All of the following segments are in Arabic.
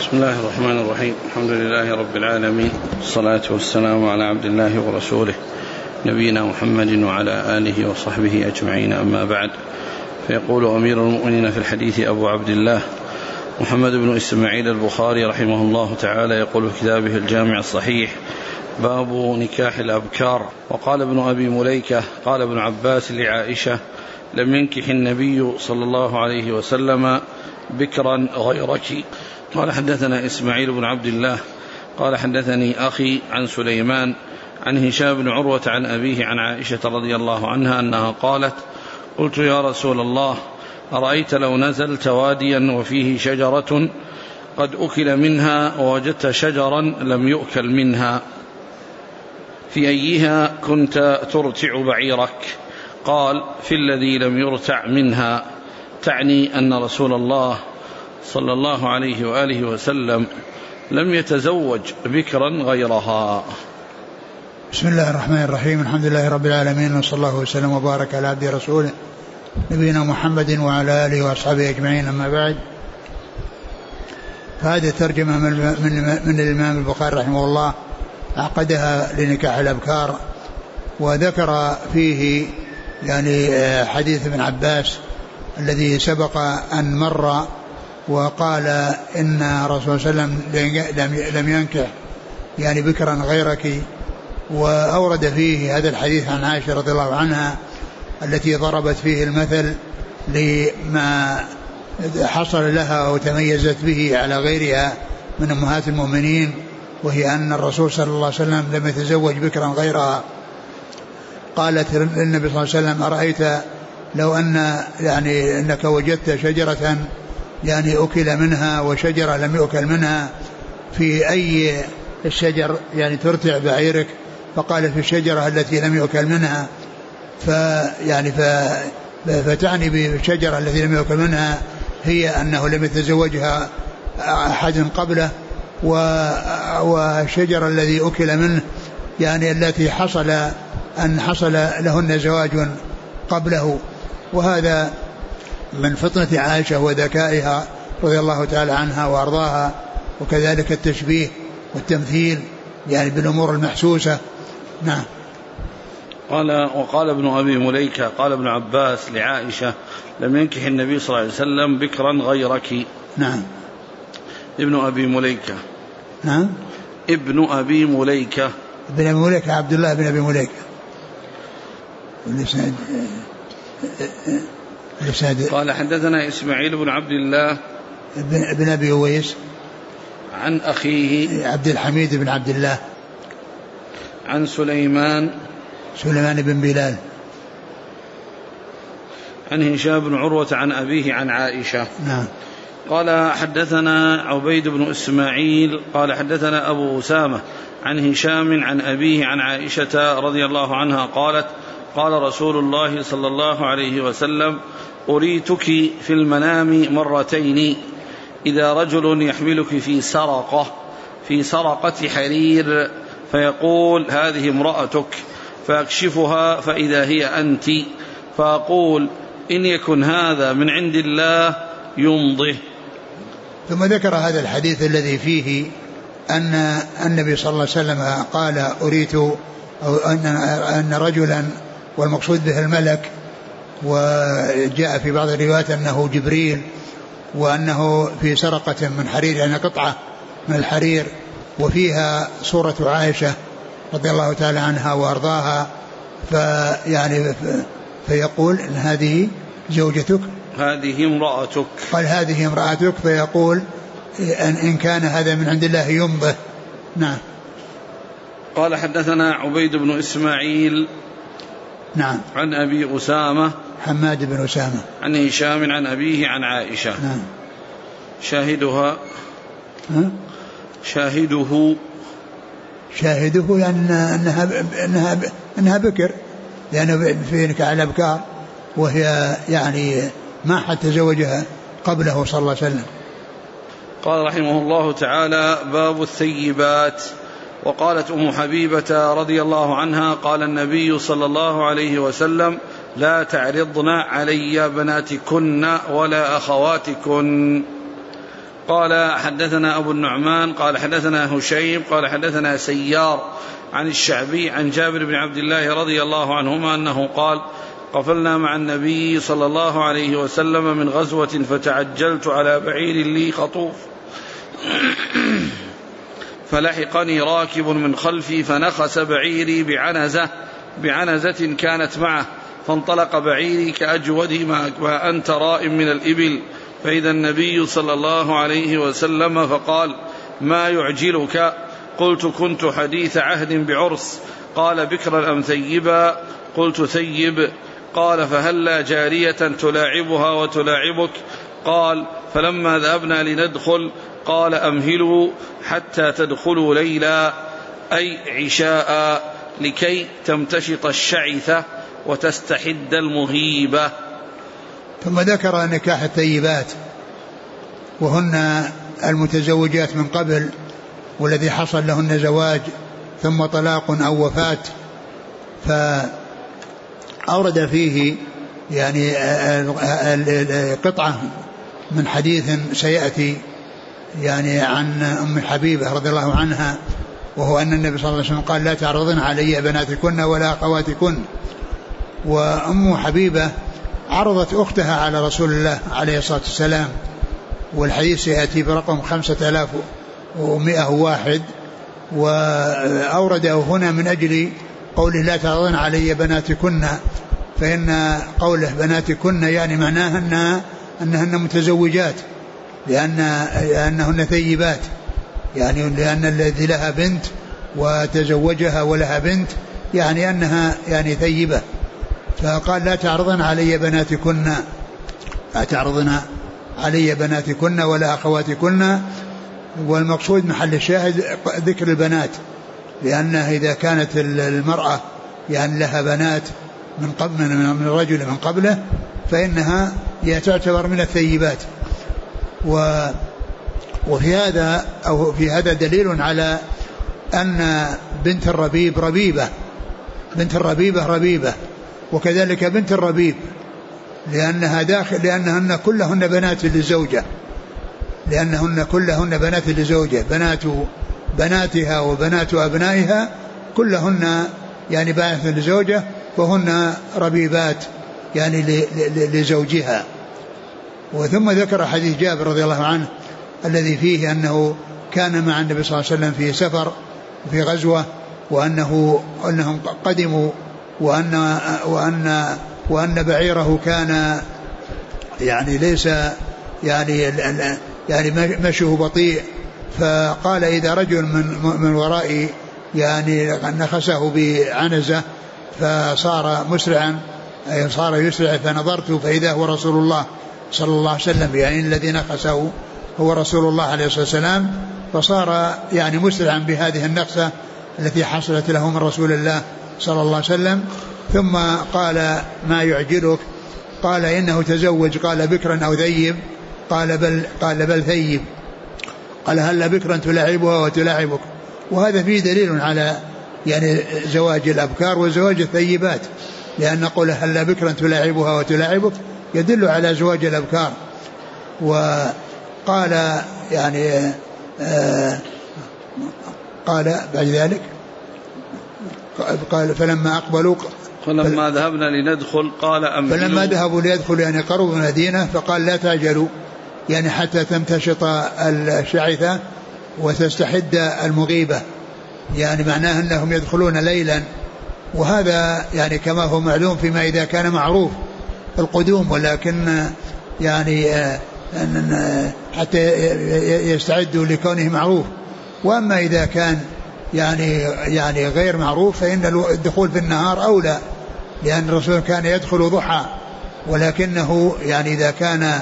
بسم الله الرحمن الرحيم. الحمد لله رب العالمين، والصلاة والسلام على عبد الله ورسوله نبينا محمد وعلى آله وصحبه أجمعين، أما بعد. فيقول أمير المؤمنين في الحديث أبو عبد الله محمد بن إسماعيل البخاري رحمه الله تعالى، يقول في كتابه الجامع الصحيح: باب نكاح الأبكار. وقال ابن أبي مليكة قال ابن عباس لعائشة: لم ينكح النبي صلى الله عليه وسلم بكرا غيرك. قال حدثنا إسماعيل بن عبد الله قال حدثني أخي عن سليمان عن هشام بن عروة عن أبيه عن عائشة رضي الله عنها أنها قالت: قلت يا رسول الله، أرأيت لو نزلت واديا وفيه شجرة قد أكل منها ووجدت شجرا لم يؤكل منها، في أيها كنت ترتع بعيرك؟ قال: في الذي لم يرتع منها، تعني أن رسول الله صلى الله عليه وآله وسلم لم يتزوج بكرا غيرها. بسم الله الرحمن الرحيم. الحمد لله رب العالمين، وصلى الله وسلم وبارك على عبده رسوله نبينا محمد وعلى آله وأصحابه أجمعين، أما بعد. فهذه ترجمة من الإمام البخاري رحمه الله عقدها لنكاح الأبكار، وذكر فيه يعني حديث ابن عباس الذي سبق أن مر، وقال إن رسول صلى الله عليه وسلم لم ينكح يعني بكرا غيرك، وأورد فيه هذا الحديث عن عائشة رضي الله عنها التي ضربت فيه المثل لما حصل لها وتميزت به على غيرها من أمهات المؤمنين، وهي أن الرسول صلى الله عليه وسلم لم يتزوج بكرا غيرها. قالت للنبي صلى الله عليه وسلم: أرأيت لو أن يعني أنك وجدت شجرة يعني أكل منها وشجرة لم يؤكل منها، في أي الشجر يعني ترتع بعيرك؟ فقال: في الشجرة التي لم يؤكل منها. فتعني بالشجرة التي لم يؤكل منها هي أنه لم يتزوجها أحد قبله، والشجرة الذي أكل منه يعني التي حصل لهن زواج قبله. وهذا من فطنة عائشة وذكائها رضي الله تعالى عنها وأرضاها، وكذلك التشبيه والتمثيل يعني بالأمور المحسوسة. نعم. وقال ابن أبي مليكة قال ابن عباس لعائشة: لم ينكح النبي صلى الله عليه وسلم بكرا غيرك. نعم. ابن أبي مليكة. نعم. ابن أبي مليكة. ابن أبي مليكة عبد الله بن أبي مليكة. قال حدثنا إسماعيل بن عبد الله ابن أبي أويس عن أخيه عبد الحميد بن عبد الله عن سليمان بن بلال عن هشام بن عروة عن أبيه عن عائشة. نعم. قال حدثنا عبيد بن إسماعيل قال حدثنا أبو أسامة عن هشام عن أبيه عن عائشة رضي الله عنها قالت: قال رسول الله صلى الله عليه وسلم: أريتك في المنام مرتين، إذا رجل يحملك في سرقة حرير، فيقول: هذه امرأتك، فأكشفها فإذا هي أنت، فأقول: إن يكن هذا من عند الله يمضه. ثم ذكر هذا الحديث الذي فيه أن النبي صلى الله عليه وسلم قال: أريت، أو أن رجلا، والمقصود به الملك، وجاء في بعض الروايات أنه جبريل، وأنه في سرقة من حرير يعني قطعة من الحرير، وفيها صورة عائشة رضي الله تعالى عنها وأرضاها، فيقول: إن هذه زوجتك، هذه امرأتك. قال: هذه امرأتك، فيقول: إن كان هذا من عند الله يمضه. نعم. قال حدثنا عبيد بن إسماعيل. نعم. عن أبي أسامة حماد بن أسامة عن هشام عن أبيه عن عائشة. نعم. شاهده يعني أنها بكر، لأنه في نكاح الأبكار، وهي يعني ما حد تزوجها قبله صلى الله عليه وسلم. قال رحمه الله تعالى: باب الثيبات. وقالت أم حبيبة رضي الله عنها: قال النبي صلى الله عليه وسلم: لا تعرضن علي بناتكن ولا أخواتكن. قال حدثنا أبو النعمان قال حدثنا هشيم قال حدثنا سيار عن الشعبي عن جابر بن عبد الله رضي الله عنهما أنه قال قفلنا مع النبي صلى الله عليه وسلم من غزوة فتعجلت على بعير لي خطوف فلحقني راكب من خلفي فنخس بعيري بعنزة كانت معه فانطلق بعيري كأجود ما أنت رائم من الإبل فإذا النبي صلى الله عليه وسلم فقال ما يعجلك؟ قلت كنت حديث عهد بعرس. قال بكرا أم ثيبا؟ قلت ثيب. قال فهلا جارية تلاعبها وتلاعبك؟ قال فلما ذهبنا لندخل قال أمهلوا حتى تدخلوا ليلا أي عشاء لكي تمتشط الشعثة وتستحد المهيبة. ثم ذكر نكاح الثيبات وهن المتزوجات من قبل والذي حصل لهن زواج ثم طلاق أو وفاة. فأورد فيه يعني قطعة من حديث سيأتي يعني عن أم حبيبة رضي الله عنها، وهو أن النبي صلى الله عليه وسلم قال لا تعرضن علي بناتكن ولا أخواتكن. وأم حبيبة عرضت أختها على رسول الله عليه الصلاة والسلام، والحديث سيأتي برقم 5101، وأورده هنا من أجل قوله لا تعرضن علي بناتكن، فإن قوله بناتكن يعني معناها أنهن متزوجات لأنهن ثيبات، يعني لأن الذي لها بنت وتزوجها ولها بنت يعني أنها يعني ثيبة. فقال لا تعرضن علي بناتكن، لا تعرضن علي بناتكن ولا أخواتكن. والمقصود محل الشاهد ذكر البنات، لأنها إذا كانت المرأة يعني لها بنات من الرجل من قبله فإنها تعتبر من الثيبات. وفي هذا أو في هذا دليل على أن بنت الربيب ربيبة، بنت الربيبة ربيبة، وكذلك بنت الربيب لأنهن كلهن بنات للزوجة، لأنهن كلهن بنات للزوجة، بنات بناتها وبنات أبنائها كلهن يعني بنات للزوجة وهن ربيبات يعني لزوجها. وثم ذكر حديث جابر رضي الله عنه الذي فيه أنه كان مع النبي صلى الله عليه وسلم في سفر في غزوة، وأنهم قدموا وأن بعيره كان يعني ليس يعني مشيه بطيء، فقال إذا رجل من ورائي يعني نخسه بعنزة فصار مسرعا، صار يسرع، فنظرت فإذا هو رسول الله صلى الله عليه وسلم، يعني الذي نخسه هو رسول الله عليه الصلاة والسلام، فصار يعني مسرعا بهذه النخسة التي حصلت له من رسول الله صلى الله عليه وسلم. ثم قال ما يعجلك؟ قال إنه تزوج. قال بكرا أو ثيب؟ قال بل ثيب. قال هل بكرا تلاعبها وتلاعبك؟ وهذا فيه دليل على يعني زواج الأبكار وزواج الثيبات، لأن قوله هل بكرا تلاعبها وتلاعبك يدل على زواج الأبكار. وقال يعني قال بعد ذلك قال فلما ذهبنا لندخل قال أمهلوا، فلما ذهبوا ليدخلوا يعني قربوا من المدينة فقال لا تعجلوا يعني حتى تمتشط الشعثة وتستحد المغيبة، يعني معناه أنهم يدخلون ليلا، وهذا يعني كما هو معلوم فيما إذا كان معروف القدوم، ولكن يعني حتى يستعدوا لكونه معروف. وأما إذا كان يعني غير معروف فإن الدخول في النهار أولى، لأن الرسول كان يدخل ضحى، ولكنه يعني إذا كان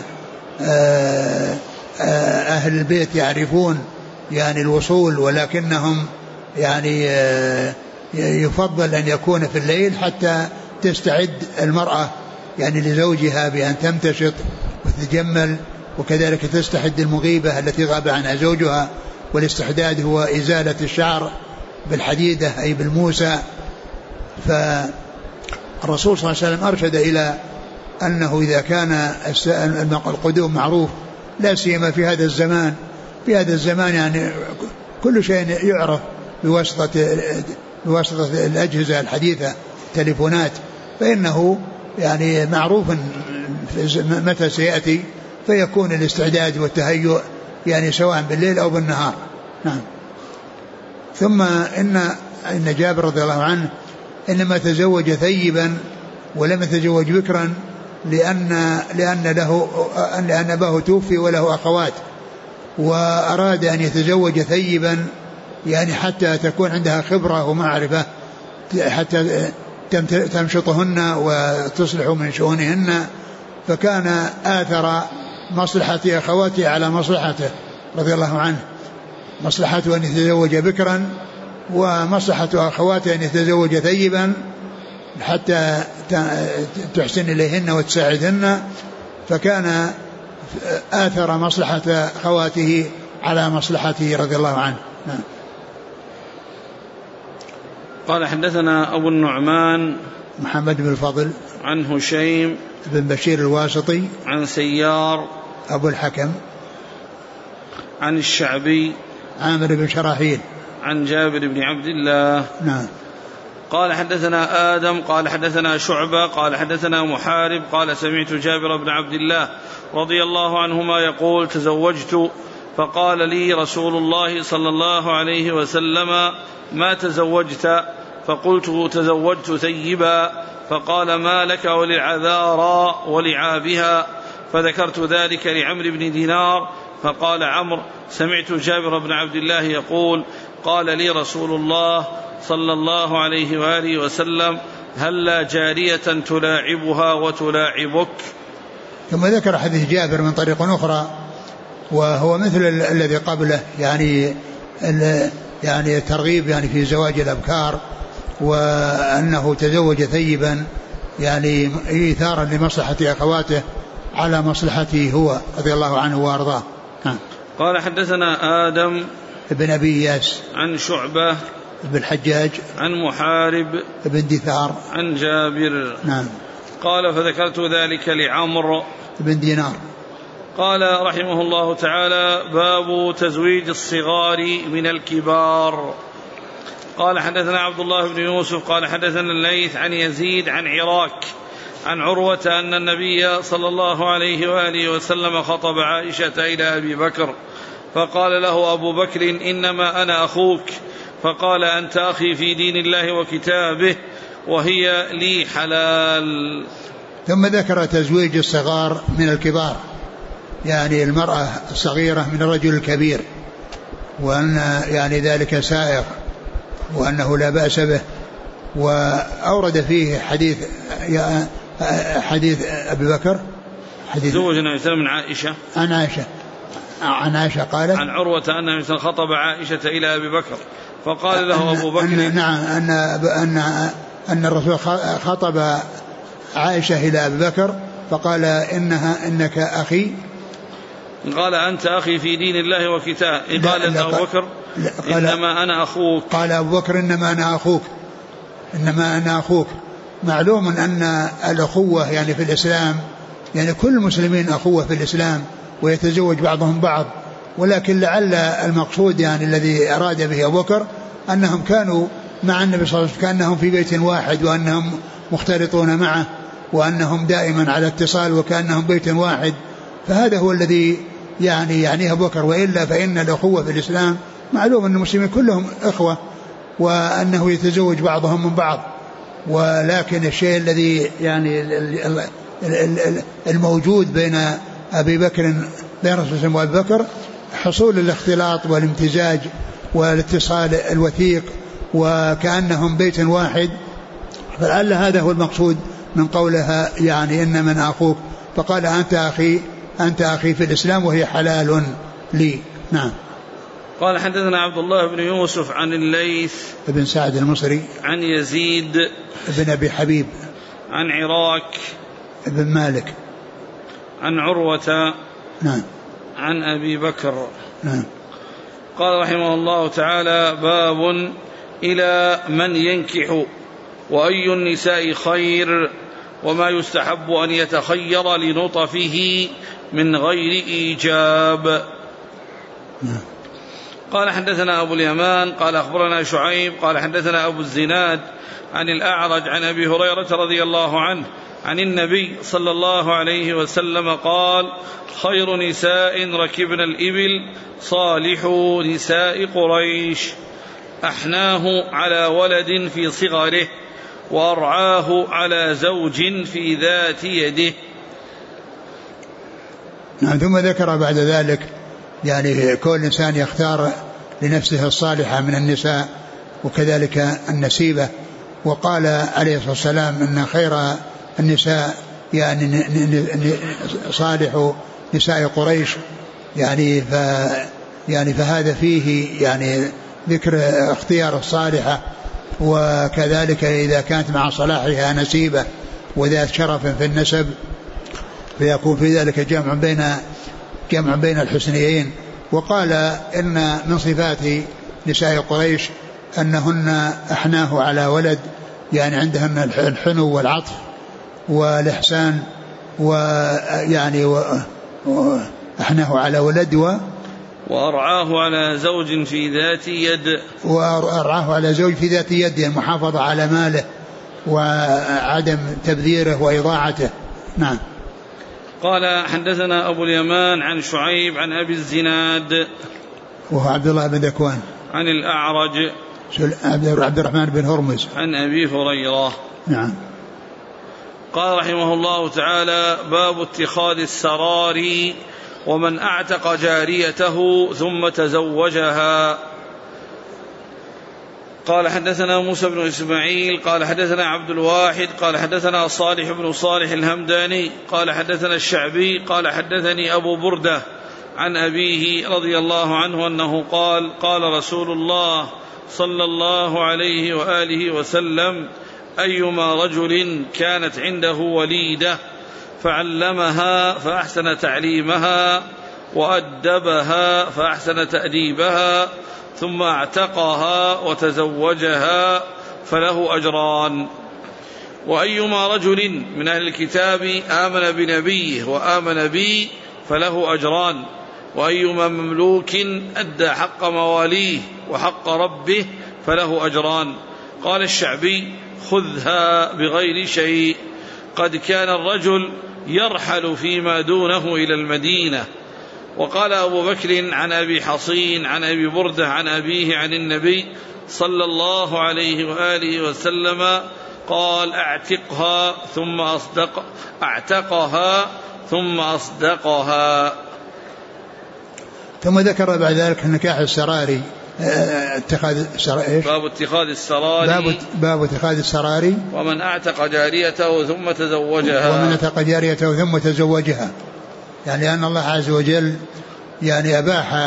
أهل البيت يعرفون يعني الوصول، ولكنهم يعني يفضل أن يكون في الليل حتى تستعد المرأة يعني لزوجها بأن تمتشط وتتجمل، وكذلك تستحد المغيبة التي غاب عنها زوجها. والاستحداد هو إزالة الشعر بالحديدة أي بالموسى. فالرسول صلى الله عليه وسلم أرشد إلى أنه إذا كان القدوم معروف لا سيما في هذا الزمان. في هذا الزمان يعني كل شيء يعرف بواسطة الأجهزة الحديثة تليفونات، فإنه يعني معروف متى سيأتي، فيكون الاستعداد والتهيؤ يعني سواء بالليل أو بالنهار. نعم. ثم إن جابر رضي الله عنه إنما تزوج ثيبا ولم يتزوج بكرا لأن أباه توفي وله أخوات، وأراد أن يتزوج ثيبا يعني حتى تكون عندها خبرة ومعرفة حتى تمشطهن وتصلح من شؤونهن، فكان آثر مصلحة أخواته على مصلحته رضي الله عنه، مصلحته أن يتزوج بكرا ومصلحة أخواته أن يتزوج ثيبا حتى تحسن إليهن وتساعدهن، فكان آثر مصلحة خواته على مصلحته رضي الله عنه. نعم. قال حدثنا أبو النعمان محمد بن الفضل عن هشيم بن بشير الواسطي عن سيار أبو الحكم عن الشعبي عامر بن شراحيل عن جابر بن عبد الله. نعم. قال حدثنا آدم قال حدثنا شعبة قال حدثنا محارب قال سمعت جابر بن عبد الله رضي الله عنهما يقول تزوجت فقال لي رسول الله صلى الله عليه وسلم ما تزوجت؟ فقلت تزوجت ثيبا، فقال ما لك وللعذارى ولعابها؟ فذكرت ذلك لعمرو بن دينار، فقال عمرو سمعت جابر بن عبد الله يقول قال لي رسول الله صلى الله عليه وآله وسلم هلا جارية تلاعبها وتلاعبك. ثم ذكر حديث جابر من طريق أخرى وهو مثل الذي قبله، يعني الترغيب يعني في زواج الأبكار، وأنه تزوج ثيبا يعني إيثارا لمصلحة أخواته على مصلحته هو رضي الله عنه وأرضاه. قال حدثنا آدم ابن أبي إياس عن شعبة ابن الحجاج عن محارب ابن دثار عن جابر. نعم. قال فذكرت ذلك لعمرو بن دينار. قال رحمه الله تعالى باب تزويج الصغار من الكبار. قال حدثنا عبد الله بن يوسف قال حدثنا الليث عن يزيد عن عراك عن عروة أن النبي صلى الله عليه وآله وسلم خطب عائشة إلى أبي بكر فقال له أبو بكر إنما أنا أخوك، فقال أنت أخي في دين الله وكتابه وهي لي حلال. ثم ذكر تزويج الصغار من الكبار، يعني المرأة الصغيرة من الرجل الكبير، وأن يعني ذلك سائغ وأنه لا بأس به. وأورد فيه حديث أبي بكر زوج النبي صلى الله عليه وسلم من عائشة عن عائشة قالت عن عروة أن النبي خطب عائشة إلى أبي بكر فقال له أبو بكر أن الرسول خطب عائشة إلى أبي بكر فقال إنك أخي، قال أنت أخي في دين الله وكتابه، قال أبو بكر إنما أنا أخوك، قال أبو بكر إنما أنا أخوك. معلوم أن الأخوة يعني في الإسلام يعني كل المسلمين أخوة في الإسلام ويتزوج بعضهم بعض، ولكن لعل المقصود يعني الذي أراد به أبو بكر أنهم كانوا مع النبي صلى الله عليه وسلم كأنهم في بيت واحد وأنهم مختلطون معه وأنهم دائما على اتصال وكأنهم بيت واحد، فهذا هو الذي يعني أبو بكر. وإلا فإن الأخوة في الإسلام معلوم أن المسلمين كلهم إخوة وأنه يتزوج بعضهم من بعض، ولكن الشيء الذي يعني الموجود بين أبي بكر بين الرسول صلى الله عليه وسلم وأبي بكر حصول الاختلاط والامتزاج والاتصال الوثيق وكأنهم بيت واحد، فلعل هذا هو المقصود من قولها يعني إن من أخوك، فقال أنت أخي في الإسلام وهي حلال لي. نعم. قال حدثنا عبد الله بن يوسف عن الليث ابن سعد المصري عن يزيد ابن أبي حبيب عن عراك ابن مالك عن عروة نعم عن أبي بكر. نعم. قال رحمه الله تعالى باب إلى من ينكح وأي النساء خير وما يستحب أن يتخير لنطفه من غير إيجاب. قال حدثنا أبو اليمان قال أخبرنا شعيب قال حدثنا أبو الزناد عن الأعرج عن أبي هريرة رضي الله عنه عن النبي صلى الله عليه وسلم قال: خير نساء ركبن الإبل صالح نساء قريش، أحناه على ولد في صغره، وأرعاه على زوج في ذات يده. ثم ذكر بعد ذلك يعني كل إنسان يختار لنفسه الصالحة من النساء وكذلك النسيبة. وقال عليه الصلاة والسلام أن خير النساء يعني صالح نساء قريش، يعني فهذا فيه يعني ذكر اختيار الصالحة، وكذلك إذا كانت مع صلاحها نسيبة وذات شرف في النسب فيكون في ذلك جمع بين الحسنيين. وقال إن من صفات نساء قريش أنهن أحناه على ولد، يعني عندهن الحنو والعطف والإحسان، ويعني أحناه على ولد وأرعاه على زوج في ذات يد، وأرعاه على زوج في ذات يد، المحافظة على ماله وعدم تبذيره وإضاعته. نعم. قال حدثنا أبو اليمان عن شعيب عن أبي الزناد وهو عبد الله بن ذكوان عن الأعرج عبد الرحمن بن هرمز عن أبي هريرة. نعم. قال رحمه الله تعالى: باب اتخاذ السراري ومن أعتق جاريته ثم تزوجها. قال حدثنا موسى بن إسماعيل قال حدثنا عبد الواحد قال حدثنا صالح بن صالح الهمداني قال حدثنا الشعبي قال حدثني أبو بردة عن أبيه رضي الله عنه أنه قال: قال رسول الله صلى الله عليه وآله وسلم: أيما رجل كانت عنده وليدة فعلمها فأحسن تعليمها وأدبها فأحسن تأديبها ثم اعتقها وتزوجها فله أجران. وأيما رجل من أهل الكتاب آمن بنبيه وآمن بي فله أجران. وأيما مملوك أدى حق مواليه وحق ربه فله أجران. قال الشعبي: خذها بغير شيء. قد كان الرجل يرحل فيما دونه إلى المدينة. وقال أبو بكر عن أبي حصين عن أبي بردة عن أبيه عن النبي صلى الله عليه وآله وسلم قال: اعتقها ثم أصدقها. ثم ذكر بعد ذلك نكاح السراري، باب اتخاذ السراري، باب اتخاذ السراري ومن أعتق جاريته ثم تزوجها. يعني أن الله عز وجل يعني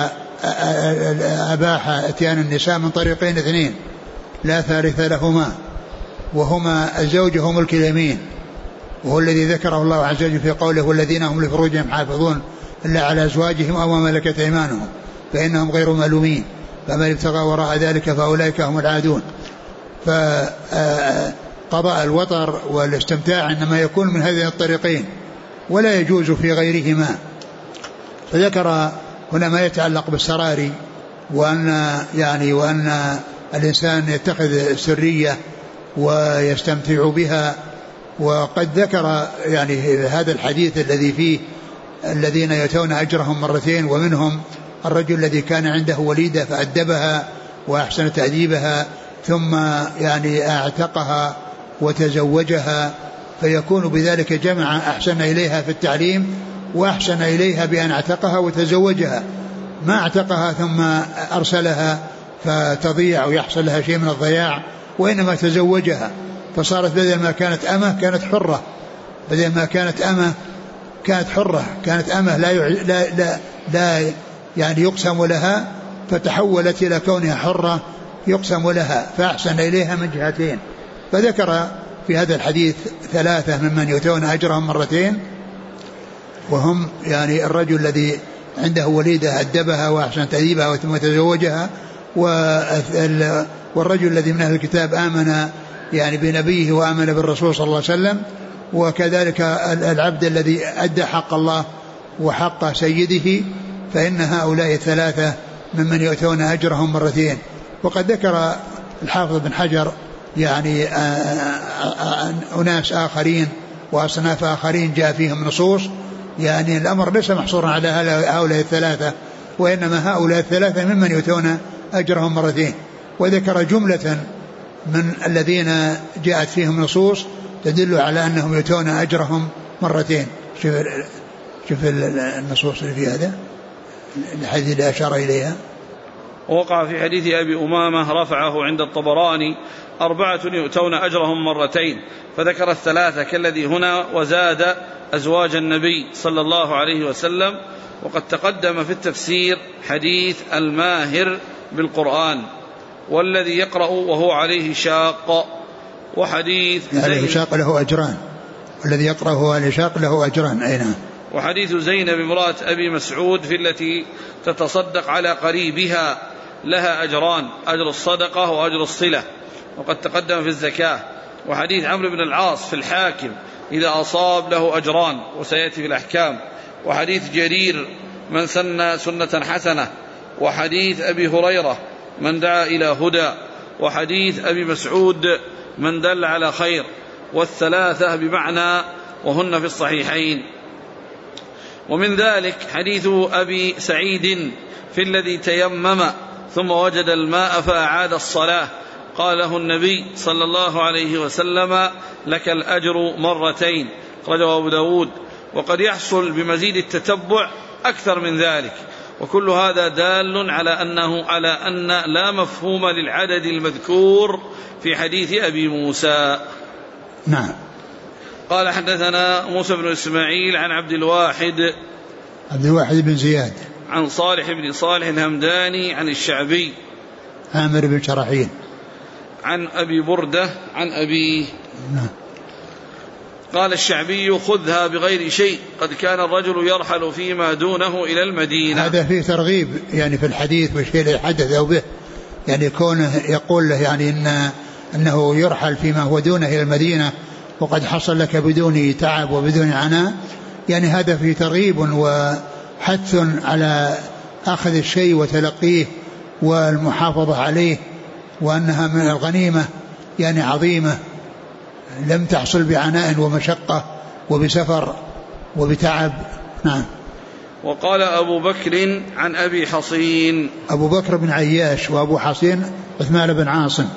أباح اتيان النساء من طريقين اثنين لا ثالث لهما، وهما الزوج هم ملك اليمين، وهو الذي ذكره الله عز وجل في قوله: والذين هم لفروجهم حافظون إلا على أزواجهم أو ما ملكت أيمانهم فإنهم غير ملومين فمن ابتغى وراء ذلك فأولئك هم العادون. فقضاء الوطر والاستمتاع إنما يكون من هذين الطريقين ولا يجوز في غيرهما. فذكر هنا ما يتعلق بالسراري، وأن الإنسان يتخذ سرية ويستمتع بها. وقد ذكر يعني هذا الحديث الذي فيه الذين يؤتون أجرهم مرتين، ومنهم الرجل الذي كان عنده وليدة فأدبها وأحسن تأديبها ثم يعني أعتقها وتزوجها، فيكون بذلك جمع أحسن إليها في التعليم وأحسن إليها بأن اعتقها وتزوجها، ما اعتقها ثم أرسلها فتضيع ويحصل لها شيء من الضياع، وإنما تزوجها فصارت بدل ما كانت أمة كانت حرة، بدل ما كانت أمة كانت حرة، كانت أمة لا يعني يقسم لها، فتحولت إلى كونها حرة يقسم لها، فأحسن إليها من جهتين. فذكر في هذا الحديث ثلاثة ممن يؤتون أجرهم مرتين، وهم يعني الرجل الذي عنده وليدة أدبها وأحسن تأديبها ثم تزوجها، والرجل الذي من أهل الكتاب آمن يعني بنبيه وآمن بالرسول صلى الله عليه وسلم، وكذلك العبد الذي أدى حق الله وحق سيده فإن هؤلاء الثلاثة ممن يؤتون أجرهم مرتين. وقد ذكر الحافظ بن حجر يعني أناس آخرين وأصناف آخرين جاء فيهم نصوص، يعني الأمر ليس محصورا على هؤلاء الثلاثة، وإنما هؤلاء الثلاثة ممن يؤتون أجرهم مرتين. وذكر جملة من الذين جاءت فيهم نصوص تدل على أنهم يؤتون أجرهم مرتين. شوف النصوص اللي في هذا الحديث اللي أشار إليها. وقع في حديث أبي أمامة رفعه عند الطبراني 4 يؤتون أجرهم مرتين، فذكر الثلاثة كالذي هنا وزاد أزواج النبي صلى الله عليه وسلم. وقد تقدم في التفسير حديث الماهر بالقرآن والذي يقرأ وهو عليه شاق، وحديث عليه شاق له أجران، والذي يقرأ وهو عليه شاق له أجران. أين؟ وحديث زينب امرأة أبي مسعود في التي تتصدق على قريبها لها أجران، أجر الصدقة وأجر الصلة، وقد تقدم في الزكاة. وحديث عمرو بن العاص في الحاكم إذا أصاب له أجران، وسيأتي في الأحكام. وحديث جرير من سن سنة حسنة. وحديث أبي هريرة من دعا إلى هدى. وحديث أبي مسعود من دل على خير. والثلاثة بمعنى وهن في الصحيحين. ومن ذلك حديث أبي سعيد في الذي تيمم ثم وجد الماء فأعاد الصلاة، قال له النبي صلى الله عليه وسلم لك الأجر مرتين، رجع أبو داود. وقد يحصل بمزيد التتبع أكثر من ذلك، وكل هذا دال على أن لا مفهوم للعدد المذكور في حديث أبي موسى. نعم. قال حدثنا موسى بن إسماعيل عن عبد الواحد بن زياد عن صالح بن صالح الهمداني عن الشعبي عامر بن شرحيل عن أبي بردة عن أبيه. نعم. قال الشعبي خذها بغير شيء، قد كان الرجل يرحل فيما دونه إلى المدينة. هذا فيه ترغيب يعني في الحديث والشيء اللي حدث به، يعني كونه يقول له يعني أنه يرحل فيما هو دونه إلى المدينة وقد حصل لك بدون تعب وبدون عناء، يعني هذا فيه ترغيب وحث على أخذ الشيء وتلقيه والمحافظة عليه، وأنها من الغنيمة يعني عظيمة لم تحصل بعناء ومشقة وبسفر وبتعب. نعم. وقال أبو بكر عن أبي حصين، أبو بكر بن عياش، وأبو حصين عثمان بن عاصم،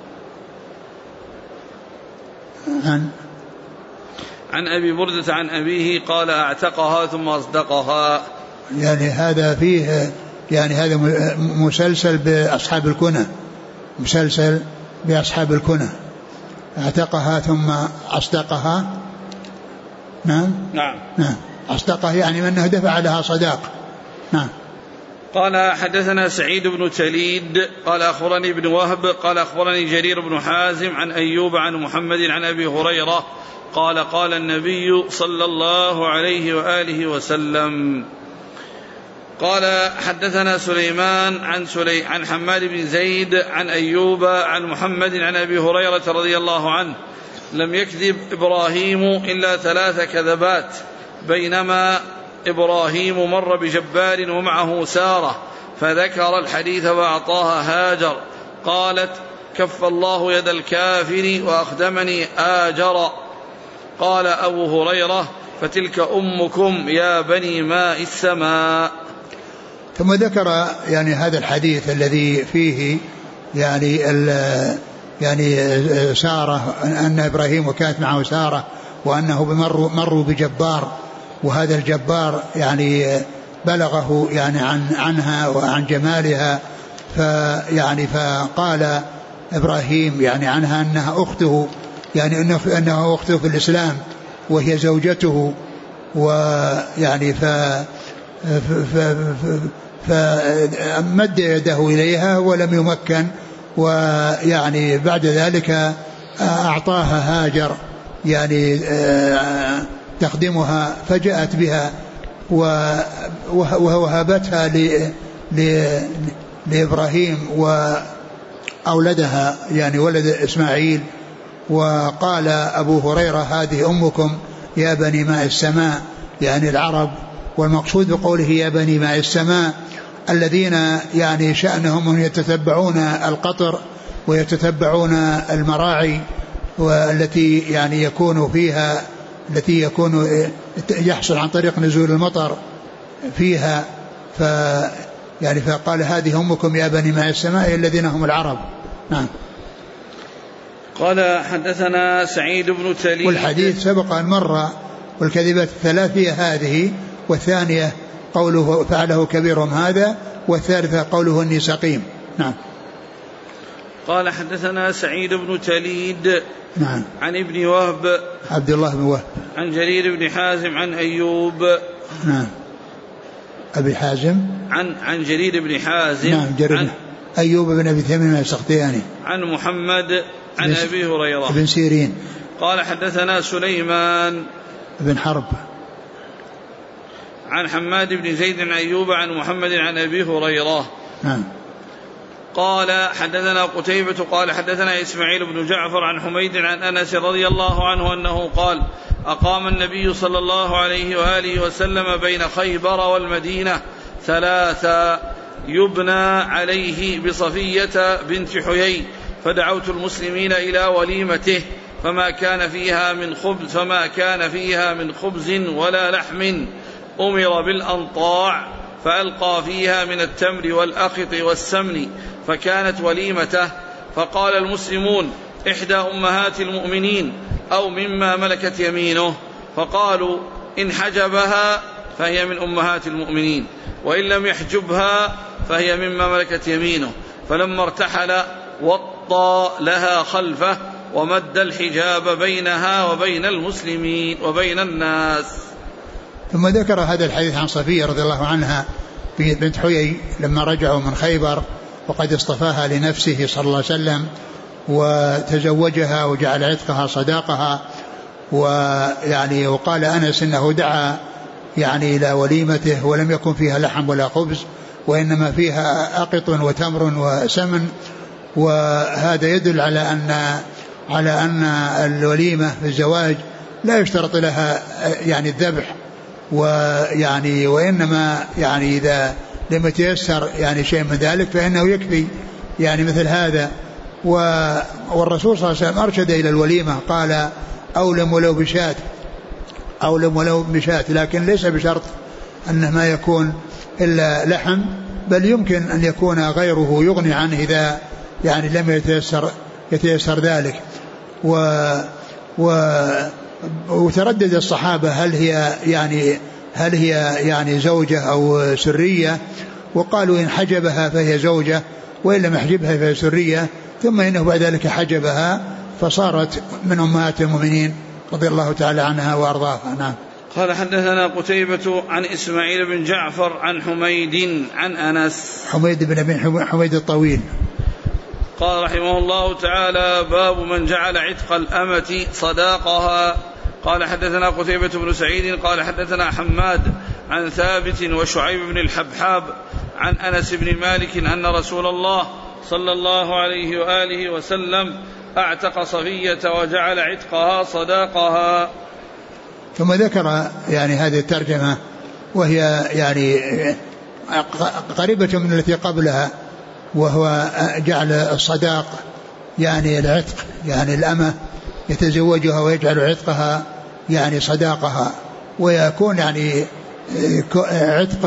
عن أبي بردة عن أبيه قال أعتقها ثم أصدقها. يعني هذا فيه يعني هذا مسلسل بأصحاب الكنى، مسلسل بأصحاب الكنى، اعتقها ثم أصدقها. نعم. أصدقها يعني منه دفع لها صداق. نعم. قال حدثنا سعيد بن تليد قال أخبرني ابن وهب قال أخبرني جرير بن حازم عن أيوب عن محمد عن أبي هريرة قال قال النبي صلى الله عليه وآله وسلم. قال حدثنا سليمان عن حماد بن زيد عن أيوب عن محمد عن أبي هريرة رضي الله عنه لم يكذب إبراهيم إلا 3 كذبات، بينما إبراهيم مر بجبار ومعه سارة فذكر الحديث وأعطاها هاجر، قالت كف الله يد الكافر وأخدمني آجر. قال أبو هريرة فتلك أمكم يا بني ماء السماء. ثم ذكر يعني هذا الحديث الذي فيه يعني سارة، أن إبراهيم وكانت معه سارة، وأنه مروا بجبار، وهذا الجبار يعني بلغه يعني عنها وعن جمالها، فقال إبراهيم يعني عنها أنها أخته، يعني أنه أخته في الإسلام وهي زوجته، ويعني فمد يده إليها ولم يمكن، ويعني بعد ذلك أعطاها هاجر يعني تخدمها، فجاءت بها ووهبتها لإبراهيم وأولدها يعني ولد إسماعيل. وقال أبو هريرة هذه أمكم يا بني ماء السماء، يعني العرب والمقصود بقوله يا بني ماء السماء الذين يعني شأنهم هم يتتبعون القطر ويتتبعون المراعي والتي يعني يكون فيها التي يكون يحصل عن طريق نزول المطر فيها. يعني فقال هذه أمكم يا بني ماء السماء الذين هم العرب. نعم. قال حدثنا سعيد بن تليد. والحديث سبق أن مر والكذبات الثلاث هي هذه، والثانية قوله فعله كبيرهم هذا، والثالثة قوله إني سقيم. نعم. قال حدثنا سعيد بن تليد. نعم. عن ابن وهب عبد الله بن وهب عن جرير بن حازم عن أيوب. نعم. أبي حازم عن جرير بن حازم. نعم. جرير أيوب بن أبي تميم السختياني. عن محمد عن أبي هريرة بن سيرين. قال حدثنا سليمان بن حرب عن حماد بن زيد عن أيوب عن محمد عن أبي هريرة. نعم. قال حدثنا قتيبة قال حدثنا إسماعيل بن جعفر عن حميد عن أنس رضي الله عنه أنه قال أقام النبي صلى الله عليه وآله وسلم بين خيبر والمدينة 3 يبنى عليه بصفية بنت حيي، فدعوت المسلمين إلى وليمته فما كان فيها من خبز ولا لحم، أمر بالأنطاع فألقى فيها من التمر والأخط والسمن فكانت وليمته. فقال المسلمون إحدى أمهات المؤمنين أو مما ملكت يمينه، فقالوا إن حجبها فهي من أمهات المؤمنين، وإن لم يحجبها فهي مما ملكت يمينه. فلما ارتحل وطى لها خلفه ومد الحجاب بينها وبين المسلمين وبين الناس. ثم ذكر هذا الحديث عن صفية رضي الله عنها بنت حيي لما رجعوا من خيبر وقد اصطفاها لنفسه صلى الله عليه وسلم وتزوجها وجعل عتقها صداقها. ويعني وقال أنس إنه دعا يعني إلى وليمته ولم يكن فيها لحم ولا خبز وإنما فيها أقط وتمر وسمن. وهذا يدل على أن الوليمة في الزواج لا يشترط لها يعني الذبح، ويعني وإنما يعني إذا لم يتيسر يعني شيء من ذلك فإنه يكفي يعني مثل هذا. والرسول صلى الله عليه وسلم أرشد إلى الوليمة، قال أولم ولو بشاة، لكن ليس بشرط أنه ما يكون إلا لحم، بل يمكن أن يكون غيره يغني عنه إذا يعني لم يتيسر ذلك. وتردد الصحابة هل هي يعني زوجة أو سرية، وقالوا إن حجبها فهي زوجة وإن لم يحجبها فهي سرية، ثم إنه بعد ذلك حجبها فصارت من أمهات المؤمنين رضي الله تعالى عنها وأرضاها. نعم. قال حدثنا قتيبة عن إسماعيل بن جعفر عن حميد عن أنس. حميد بن أبي حميد الطويل. قال رحمه الله تعالى باب من جعل عتق الأمة صداقها. قال حدثنا قتيبة بن سعيد قال حدثنا حماد عن ثابت وشعيب بن الحبحاب عن أنس بن مالك أن رسول الله صلى الله عليه وآله وسلم اعتق صفية وجعل عتقها صداقها. ثم ذكر يعني هذه الترجمة وهي يعني قريبة من التي قبلها، وهو جعل الصداق يعني العتق يعني الأمة يتزوجها ويجعل عتقها يعني صداقها، ويكون يعني عتق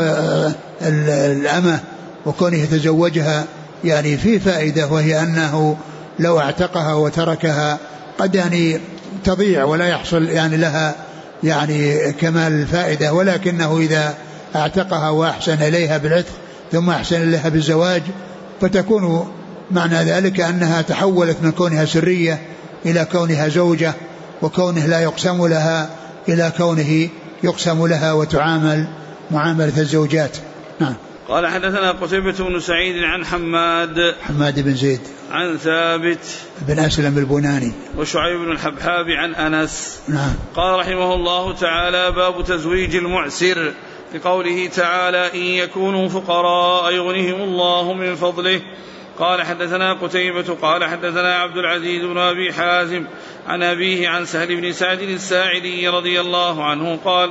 الأمة وكونه يتزوجها يعني في فائدة، وهي أنه لو اعتقها وتركها قد يعني تضيع ولا يحصل يعني لها يعني كمال الفائدة، ولكنه إذا اعتقها وأحسن إليها بالعتق ثم أحسن إليها بالزواج فتكون معنى ذلك أنها تحولت من كونها سرية إلى كونها زوجة، وكونه لا يقسم لها إلى كونه يقسم لها وتعامل معاملة الزوجات. نعم. قال حدثنا قتيبة بن سعيد عن حماد بن زيد عن ثابت بن أسلم البناني وشعيب بن الحبحاب عن أنس. نعم. قال رحمه الله تعالى باب تزويج المعسر لقوله تعالى إن يكونوا فقراء يغنهم الله من فضله. قال حدثنا قتيبة قال حدثنا عبد العزيز بن أبي حازم عن أبيه عن سهل بن سعد الساعدي رضي الله عنه قال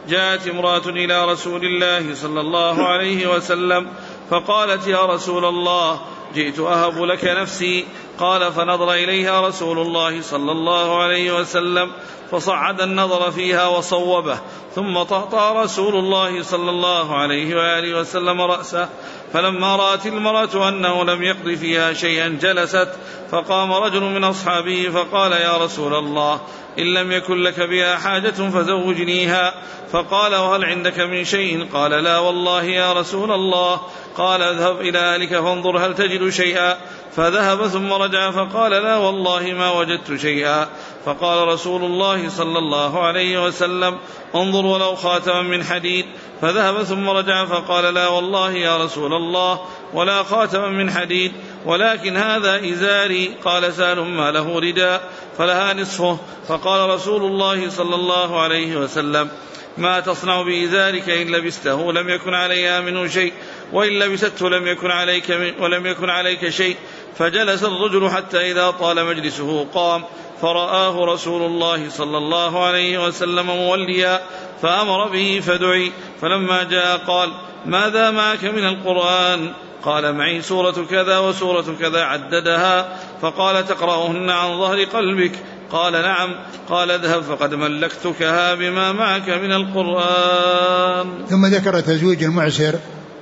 جاءت امرأة إلى رسول الله صلى الله عليه وسلم فقالت يا رسول الله جئت أهب لك نفسي. قال فنظر إليها رسول الله صلى الله عليه وسلم فصعد النظر فيها وصوبه، ثم طأطأ رسول الله صلى الله عليه وآله وسلم رأسه. فلما رأت المرأة أنه لم يقض فيها شيئا جلست، فقام رجل من أصحابه فقال يا رسول الله إن لم يكن لك بها حاجة فزوجنيها. فقال وهل عندك من شيء؟ قال لا والله يا رسول الله. قال اذهب إلى أهلك فانظر هل تجد شيئا. فذهب ثم رجع فقال لا والله ما وجدت شيئا. فقال رسول الله صلى الله عليه وسلم انظر ولو خاتما من حديد. فذهب ثم رجع فقال لا والله يا رسول الله ولا خاتما من حديد، ولكن هذا إزاري. قال سهل ما له رداء فلها نصفه. فقال رسول الله صلى الله عليه وسلم ما تصنع بإزارك إن لبسته لم يكن عليها منه شيء، وإن لبسته ولم يكن عليك شيء. فجلس الرجل حتى إذا طال مجلسه قام، فرآه رسول الله صلى الله عليه وسلم موليا فأمر به فدعي. فلما جاء قال ماذا معك من القرآن؟ قال معي سورة كذا وسورة كذا عددها. فقال تقرأهن عن ظهر قلبك؟ قال نعم. قال اذهب فقد ملكتكها بما معك من القرآن. ثم ذكر تزويج المعسر،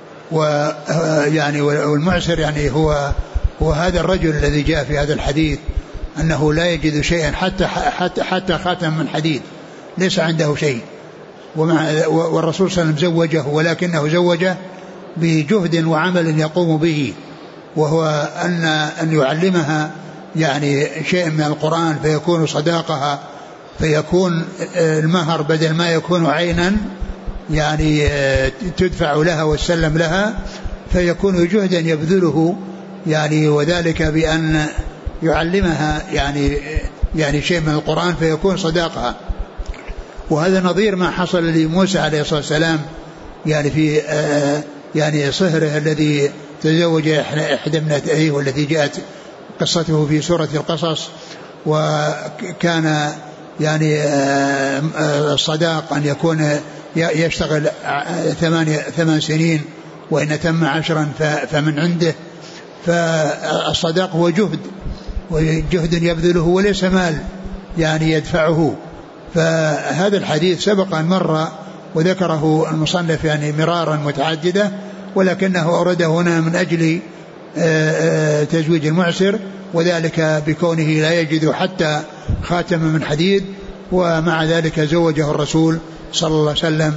والمعسر يعني هو هذا الرجل الذي جاء في هذا الحديث أنه لا يجد شيئا حتى خاتم من حديد، ليس عنده شيء، والرسول صلى الله عليه وسلم زوجه، ولكنه زوجه بجهد وعمل يقوم به، وهو أن يعلمها يعني شيء من القرآن فيكون صداقها، فيكون المهر بدل ما يكون عينا يعني تدفع لها وتسلم لها، فيكون جهدا يبذله يعني، وذلك بأن يعلمها يعني شيء من القرآن فيكون صداقها. وهذا نظير ما حصل لموسى عليه الصلاة والسلام يعني في يعني صهره الذي تزوج إحدى ابنتيه، والتي جاءت قصته في سورة القصص. وكان يعني الصداق أن يكون يشتغل 8 سنين، وإن تم 10 فمن عنده. فالصداق هو جهد يبذله وليس مال يعني يدفعه. فهذا الحديث سبق أن مر وذكره المصنف يعني مرارا متعددة، ولكنه أورده هنا من أجل تزويج المعسر، وذلك بكونه لا يجد حتى خاتم من حديد، ومع ذلك زوجه الرسول صلى الله عليه وسلم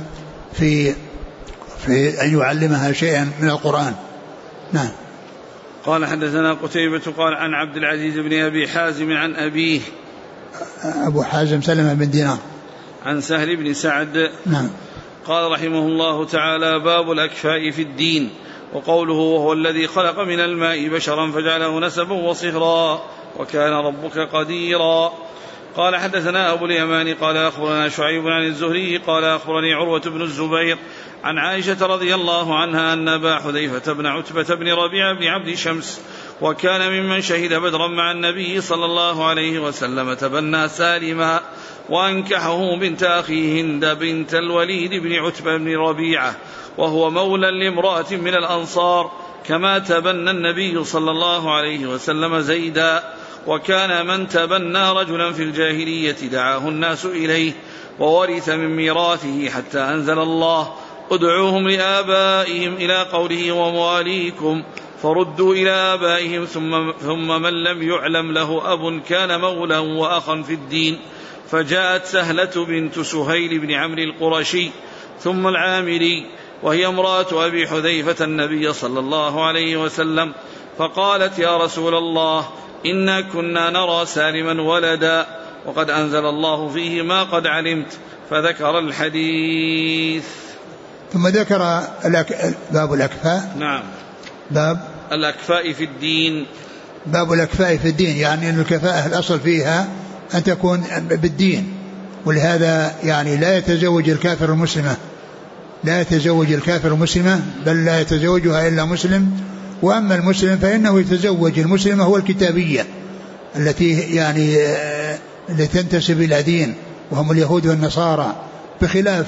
في أن يعلمها شيئا من القرآن. نعم. قال حدثنا قتيبة قال عن عبد العزيز بن أبي حازم عن أبيه أبو حازم سلمة بن دينار عن سهل بن سعد. نعم. قال رحمه الله تعالى باب الأكفاء في الدين. وقوله وهو الذي خلق من الماء بشرا فجعله نسبا وصهرا وكان ربك قديرا. قال حدثنا أبو اليمان قال أخبرنا شعيب عن الزهري قال أخبرني عروة بن الزبير عن عائشة رضي الله عنها أن أبا حذيفة بن عتبة بن ربيعة بن عبد شمس وكان ممن شهد بدرا مع النبي صلى الله عليه وسلم تبنى سالما وأنكحه بنت أخيه هند بنت الوليد بن عتبة بن ربيعة، وهو مولى لامرأة من الأنصار، كما تبنى النبي صلى الله عليه وسلم زيدا. وكان من تبنى رجلا في الجاهلية دعاه الناس إليه وورث من ميراثه حتى أنزل الله ادعوهم لآبائهم إلى قوله ومواليكم، فردوا إلى آبائهم ثم من لم يعلم له أب كان مولا وأخا في الدين. فجاءت سهلة بنت سهيل بن عمرو القرشي ثم العامري، وهي امرأة أبي حذيفة النبي صلى الله عليه وسلم، فقالت يا رسول الله إنا كنا نرى سالما ولدا وقد أنزل الله فيه ما قد علمت، فذكر الحديث. ثم ذكر باب الأكفاء. نعم. باب الأكفاء في الدين. باب الأكفاء في الدين، يعني أن الكفاءة الأصل فيها أن تكون بالدين، ولهذا يعني لا يتزوج الكافر المسلمة، لا يتزوج الكافر المسلمة، بل لا يتزوجها إلا مسلم. وأما المسلم فإنه يتزوج المسلمة هو الكتابية التي يعني التي تنتسب إلى دين، وهم اليهود والنصارى، بخلاف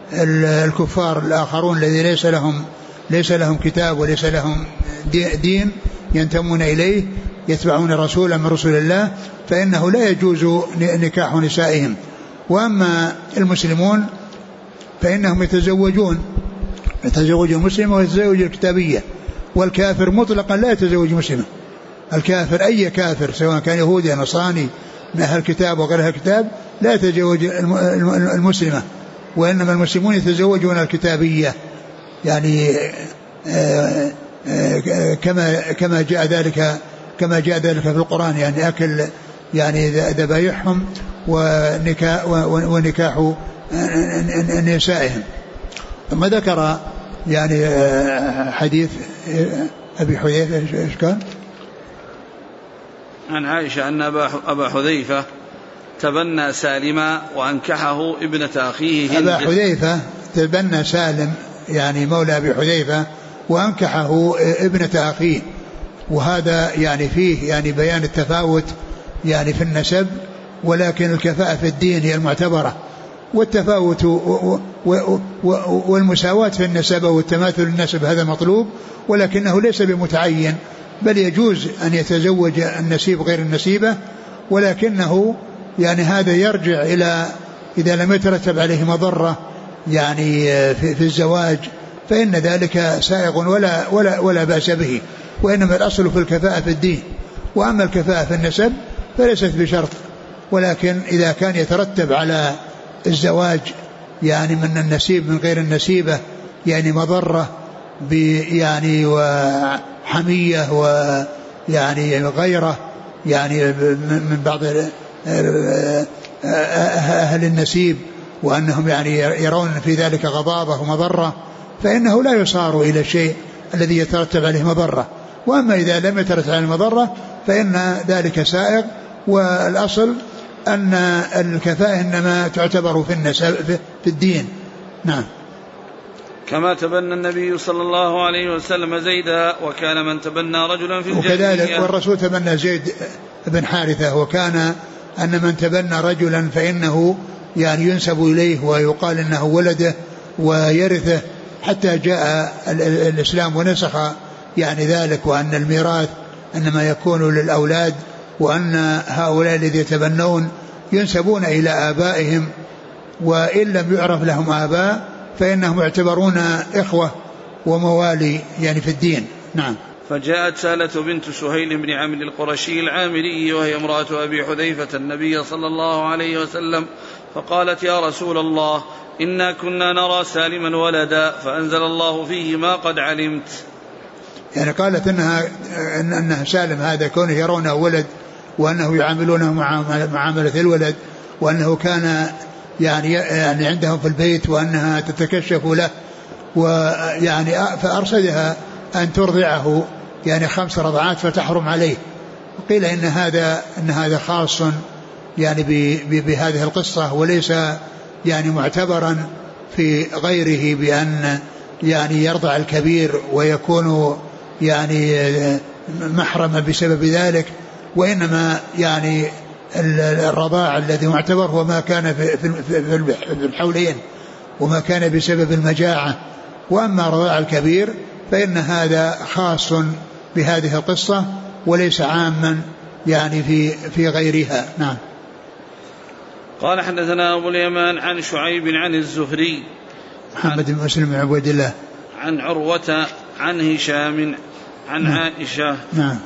الكفار الآخرون الذين ليس لهم كتاب وليس لهم دين ينتمون إليه يتبعون رسولا من رسول الله فإنه لا يجوز نكاح نسائهم. وأما المسلمون فإنهم يتزوجون المسلمة ويتزوج الكتابية، والكافر مطلقا لا يتزوج مسلمة. الكافر أي كافر سواء كان يهودي نصراني من أهل الكتاب وغير أهل الكتاب لا يتزوج المسلمة، وإنما المسلمون يتزوجون الكتابية يعني كما جاء ذلك في القرآن، يعني أكل يعني ذبائحهم ونكاح نسائهم. ثم ذكر يعني حديث أبي حذيفة إيش كان؟ عن عائشة أن أبا حذيفة تبنى سالما وأنكحه ابنة أخيه هند. أبا حذيفة تبنى سالم يعني مولى أبي حذيفة وأنكحه ابنة أخيه، وهذا يعني فيه يعني بيان التفاوت يعني في النسب، ولكن الكفاءة في الدين هي المعتبرة، والتفاوت والمساواة في النسب والتماثل النسب هذا مطلوب، ولكنه ليس بمتعين، بل يجوز أن يتزوج النسيب غير النسيبة، ولكنه يعني هذا يرجع إلى إذا لم يترتب عليه مضرة يعني في الزواج فإن ذلك سائغ ولا بأس به، وإنما الأصل في الكفاءة في الدين. وأما الكفاءة في النسب فليست بشرط، ولكن إذا كان يترتب على الزواج يعني من النسيب من غير النسيبة يعني مضرة يعني وحمية ويعني غيره يعني من بعض أهل النسيب وأنهم يعني يرون في ذلك غضابة ومضرة، فإنه لا يصار إلى الشيء الذي يترتب عليه مضرة. وأما إذا لم يترتب عليه مضرة فإن ذلك سائغ، والأصل أن الكفاءة إنما تعتبر في النسب في الدين. نعم. كما تبنى النبي صلى الله عليه وسلم زيدا وكان من تبنى رجلا في الجاهلية. وكذلك والرسول تبنى زيد بن حارثة، وكان أن من تبنى رجلا فإنه يعني ينسب إليه ويقال إنه ولده ويرثه، حتى جاء الإسلام ونسخ يعني ذلك، وأن الميراث إنما يكون للأولاد، وأن هؤلاء الذين يتبنون ينسبون إلى آبائهم، وإن لم يعرف لهم آباء فإنهم يعتبرون إخوة وموالي يعني في الدين. نعم. فجاءت سالة بنت سهيل بن عمرو القرشي العامري وهي امرأة أبي حذيفة النبي صلى الله عليه وسلم فقالت يا رسول الله إنا كنا نرى سالما ولدا فأنزل الله فيه ما قد علمت. يعني قالت أنها سالم هذا كونه يرونه ولد، وأنه يعاملونه معاملة الولد، وأنه كان يعني عندهم في البيت، وأنها تتكشف له، ويعني فأرشدها أن ترضعه يعني 5 رضعات فتحرم عليه. وقيل إن هذا خاص يعني بهذه القصة، وليس يعني معتبرا في غيره بأن يعني يرضع الكبير ويكون يعني محرما بسبب ذلك، وإنما يعني الرضاع الذي معتبر هو ما كان في الحولين وما كان بسبب المجاعة. وأما رضاع الكبير فإن هذا خاص بهذه القصة وليس عاما يعني في غيرها. نعم. قال حدثنا أبو اليمان عن شعيب عن الزهري محمد بن مسلم بن عبيد الله عن عروة عن هشام عن عائشة. نعم.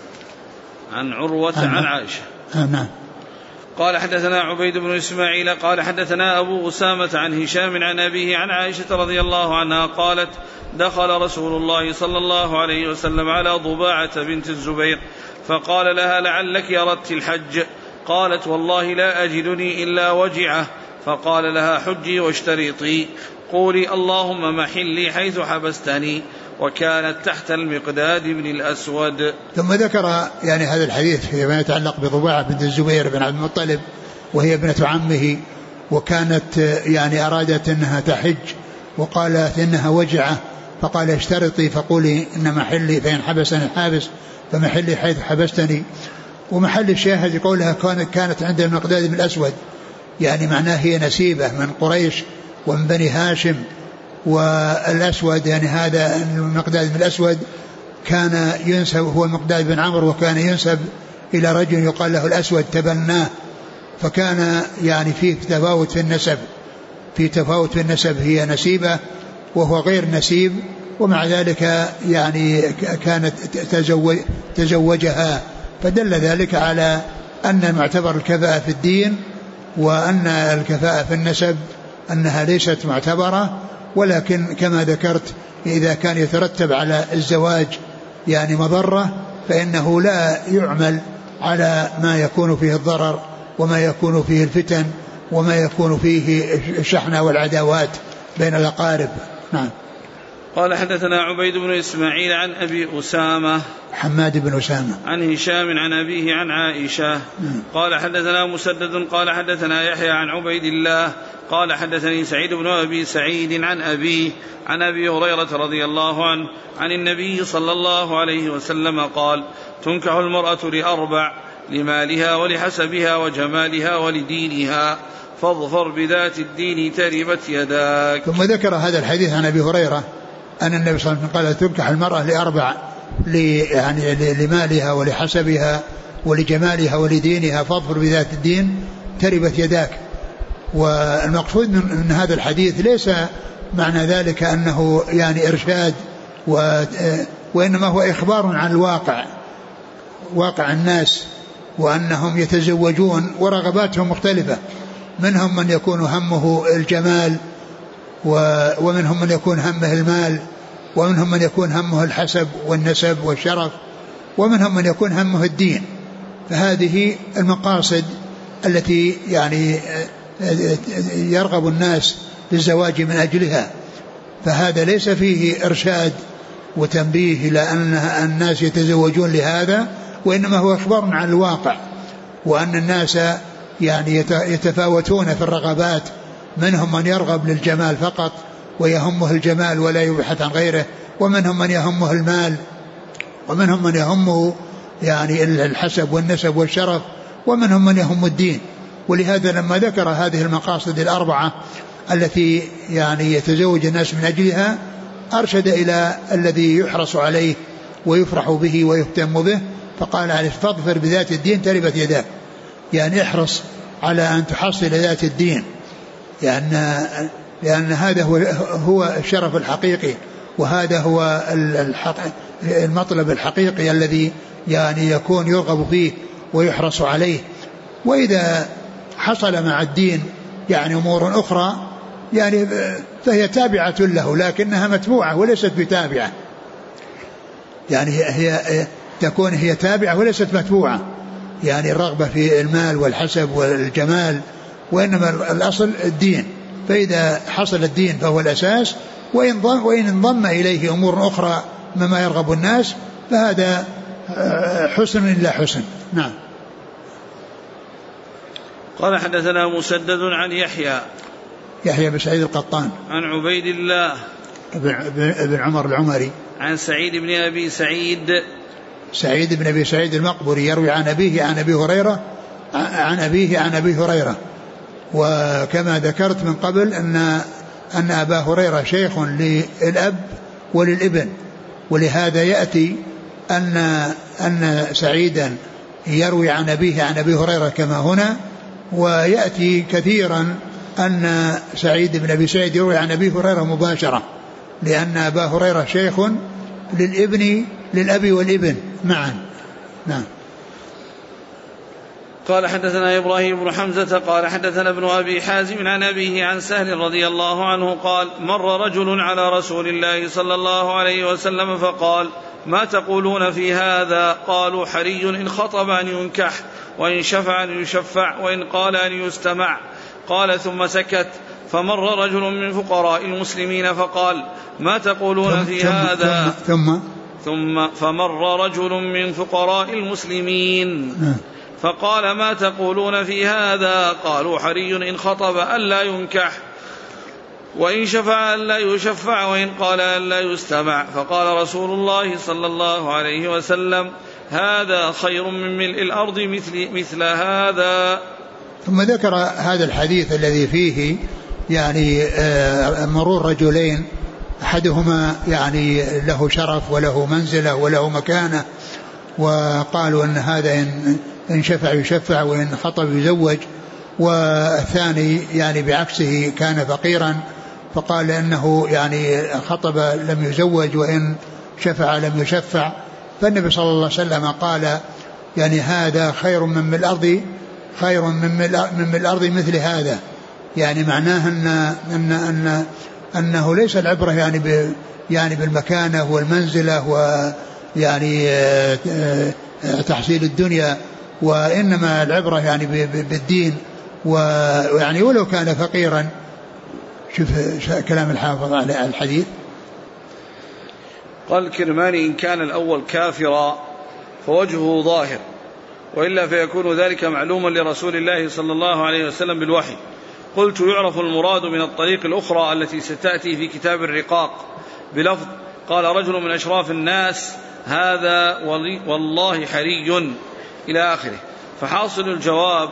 عن عروة عن عائشة. نعم. قال حدثنا عبيد بن إسماعيل قال حدثنا أبو أسامة عن هشام عن أبيه عن عائشة رضي الله عنها قالت دخل رسول الله صلى الله عليه وسلم على ضباعة بنت الزبير فقال لها لعلك أردت الحج؟ قالت والله لا أجدني إلا وجعه. فقال لها حجي واشترطي، قولي اللهم محلي حيث حبستني. وكانت تحت المقداد بن الأسود. ثم ذكر يعني هذا الحديث فيما يتعلق بضباعة بنت الزبير بن عبد المطلب، وهي ابنة عمه، وكانت يعني أرادت أنها تحج وقالت إنها وجعة، فقال اشترطي فقولي إن محلي فإن حبسني الحابس فمحلي حيث حبستني. ومحل الشاهد قولها كانت عند المقداد بن الأسود، يعني معناه هي نسيبة من قريش ومن بني هاشم. والأسود يعني هذا المقداد بن الأسود كان ينسب، هو المقداد بن عمرو، وكان ينسب إلى رجل يقال له الأسود تبناه، فكان يعني فيه تفاوت في النسب، في تفاوت في النسب، هي نسيبة وهو غير نسيب، ومع ذلك يعني كانت تزوجها، فدل ذلك على أن معتبر الكفاءة في الدين وأن الكفاءة في النسب أنها ليست معتبرة، ولكن كما ذكرت إذا كان يترتب على الزواج يعني مضرة فإنه لا يعمل على ما يكون فيه الضرر وما يكون فيه الفتن وما يكون فيه الشحنة والعداوات بين الأقارب. نعم. قال حدثنا عبيد بن إسماعيل عن أبي أسامة حماد بن أسامة عن هشام عن أبيه عن عائشة قال حدثنا مسدد قال حدثنا يحيى عن عبيد الله قال حدثني سعيد بن أبي سعيد عن أبيه عن أبي هريرة رضي الله عنه عن النبي صلى الله عليه وسلم قال تنكح المرأة لأربع: لمالها ولحسبها وجمالها ولدينها، فاظفر بذات الدين تربت يداك. ثم ذكر هذا الحديث عن أبي هريرة أن النبي صلى الله عليه وسلم قال تنكح المرأة لأربع: يعني لمالها ولحسبها ولجمالها ولدينها، فاظفر بذات الدين تربت يداك. والمقصود من هذا الحديث ليس معنى ذلك أنه يعني إرشاد، وإنما هو إخبار عن الواقع، واقع الناس، وأنهم يتزوجون ورغباتهم مختلفة، منهم من يكون همه الجمال، ومنهم من يكون همه المال، ومنهم من يكون همه الحسب والنسب والشرف، ومنهم من يكون همه الدين. فهذه المقاصد التي يعني يرغب الناس للزواج من أجلها، فهذا ليس فيه إرشاد وتنبيه إلى أن الناس يتزوجون لهذا، وإنما هو إخبار عن الواقع، وأن الناس يعني يتفاوتون في الرغبات، منهم من يرغب للجمال فقط ويهمه الجمال ولا يبحث عن غيره، ومنهم من يهمه المال، ومنهم من يهمه يعني الحسب والنسب والشرف، ومنهم من يهم الدين. ولهذا لما ذكر هذه المقاصد الأربعة التي يعني يتزوج الناس من أجلها، أرشد إلى الذي يحرص عليه ويفرح به ويهتم به، فقال عليه فاظفر بذات الدين تربت يداك، يعني احرص على أن تحصل ذات الدين، لأن هذا هو الشرف الحقيقي، وهذا هو المطلب الحقيقي الذي يعني يكون يرغب فيه ويحرص عليه. وإذا حصل مع الدين يعني أمور أخرى يعني فهي تابعة له، لكنها متبوعة وليست بتابعة، يعني هي تكون هي تابعة وليست متبوعة، يعني الرغبة في المال والحسب والجمال، وإنما الأصل الدين. فإذا حصل الدين فهو الأساس، وإن انضم إليه أمور أخرى مما يرغب الناس فهذا حسن إلا حسن. نعم. قال حدثنا مسدد عن يحيى بن سعيد القطان عن عبيد الله بن عمر العمري عن سعيد بن أبي سعيد المقبري يروي عن أبيه عن أبي هريرة عن أبيه عن أبي هريرة. وكما ذكرت من قبل أن أبا هريرة شيخ للأب وللابن، ولهذا يأتي أن سعيدا يروي عن أبيه عن أبي هريرة كما هنا، ويأتي كثيرا أن سعيد بن أبي سعيد يروي عن أبي هريرة مباشرة، لأن أبا هريرة شيخ للأب والابن معا. نعم. قال حدثنا إبراهيم بن حمزة قال حدثنا ابن أبي حازم عن أبيه عن سهل رضي الله عنه قال مر رجل على رسول الله صلى الله عليه وسلم فقال ما تقولون في هذا؟ قالوا حري إن خطب أن ينكح، وإن شفع أن يشفع، وإن قال أن يستمع. قال ثم سكت. فمر رجل من فقراء المسلمين فقال ما تقولون في هذا؟ ثم فمر رجل من فقراء المسلمين فقال ما تقولون في هذا؟ قالوا حري إن خطب ألا ينكح، وإن شفع ألا يشفع، وإن قال ألا يستمع. فقال رسول الله صلى الله عليه وسلم هذا خير من ملء الأرض مثل هذا. ثم ذكر هذا الحديث الذي فيه يعني مرور رجلين أحدهما يعني له شرف وله منزلة وله مكانة، وقالوا أن هذا إن شفع يشفع وإن خطب يزوج، والثاني يعني بعكسه كان فقيرا فقال إنه يعني خطب لم يزوج وإن شفع لم يشفع. فالنبي صلى الله عليه وسلم قال يعني هذا خير من ملء الأرض، خير من ملء الأرض مثل هذا، يعني معناه أنه ليس العبرة يعني بالمكانة والمنزلة ويعني تحصيل الدنيا، وإنما العبرة يعني بالدين، ويعني ولو كان فقيرا. شوف كلام الحافظ على الحديث. قال الكرماني: إن كان الأول كافرا فوجهه ظاهر، وإلا فيكون ذلك معلوما لرسول الله صلى الله عليه وسلم بالوحي. قلت: يعرف المراد من الطريق الأخرى التي ستأتي في كتاب الرقاق بلفظ قال رجل من أشراف الناس هذا والله حري إلى آخره. فحاصل الجواب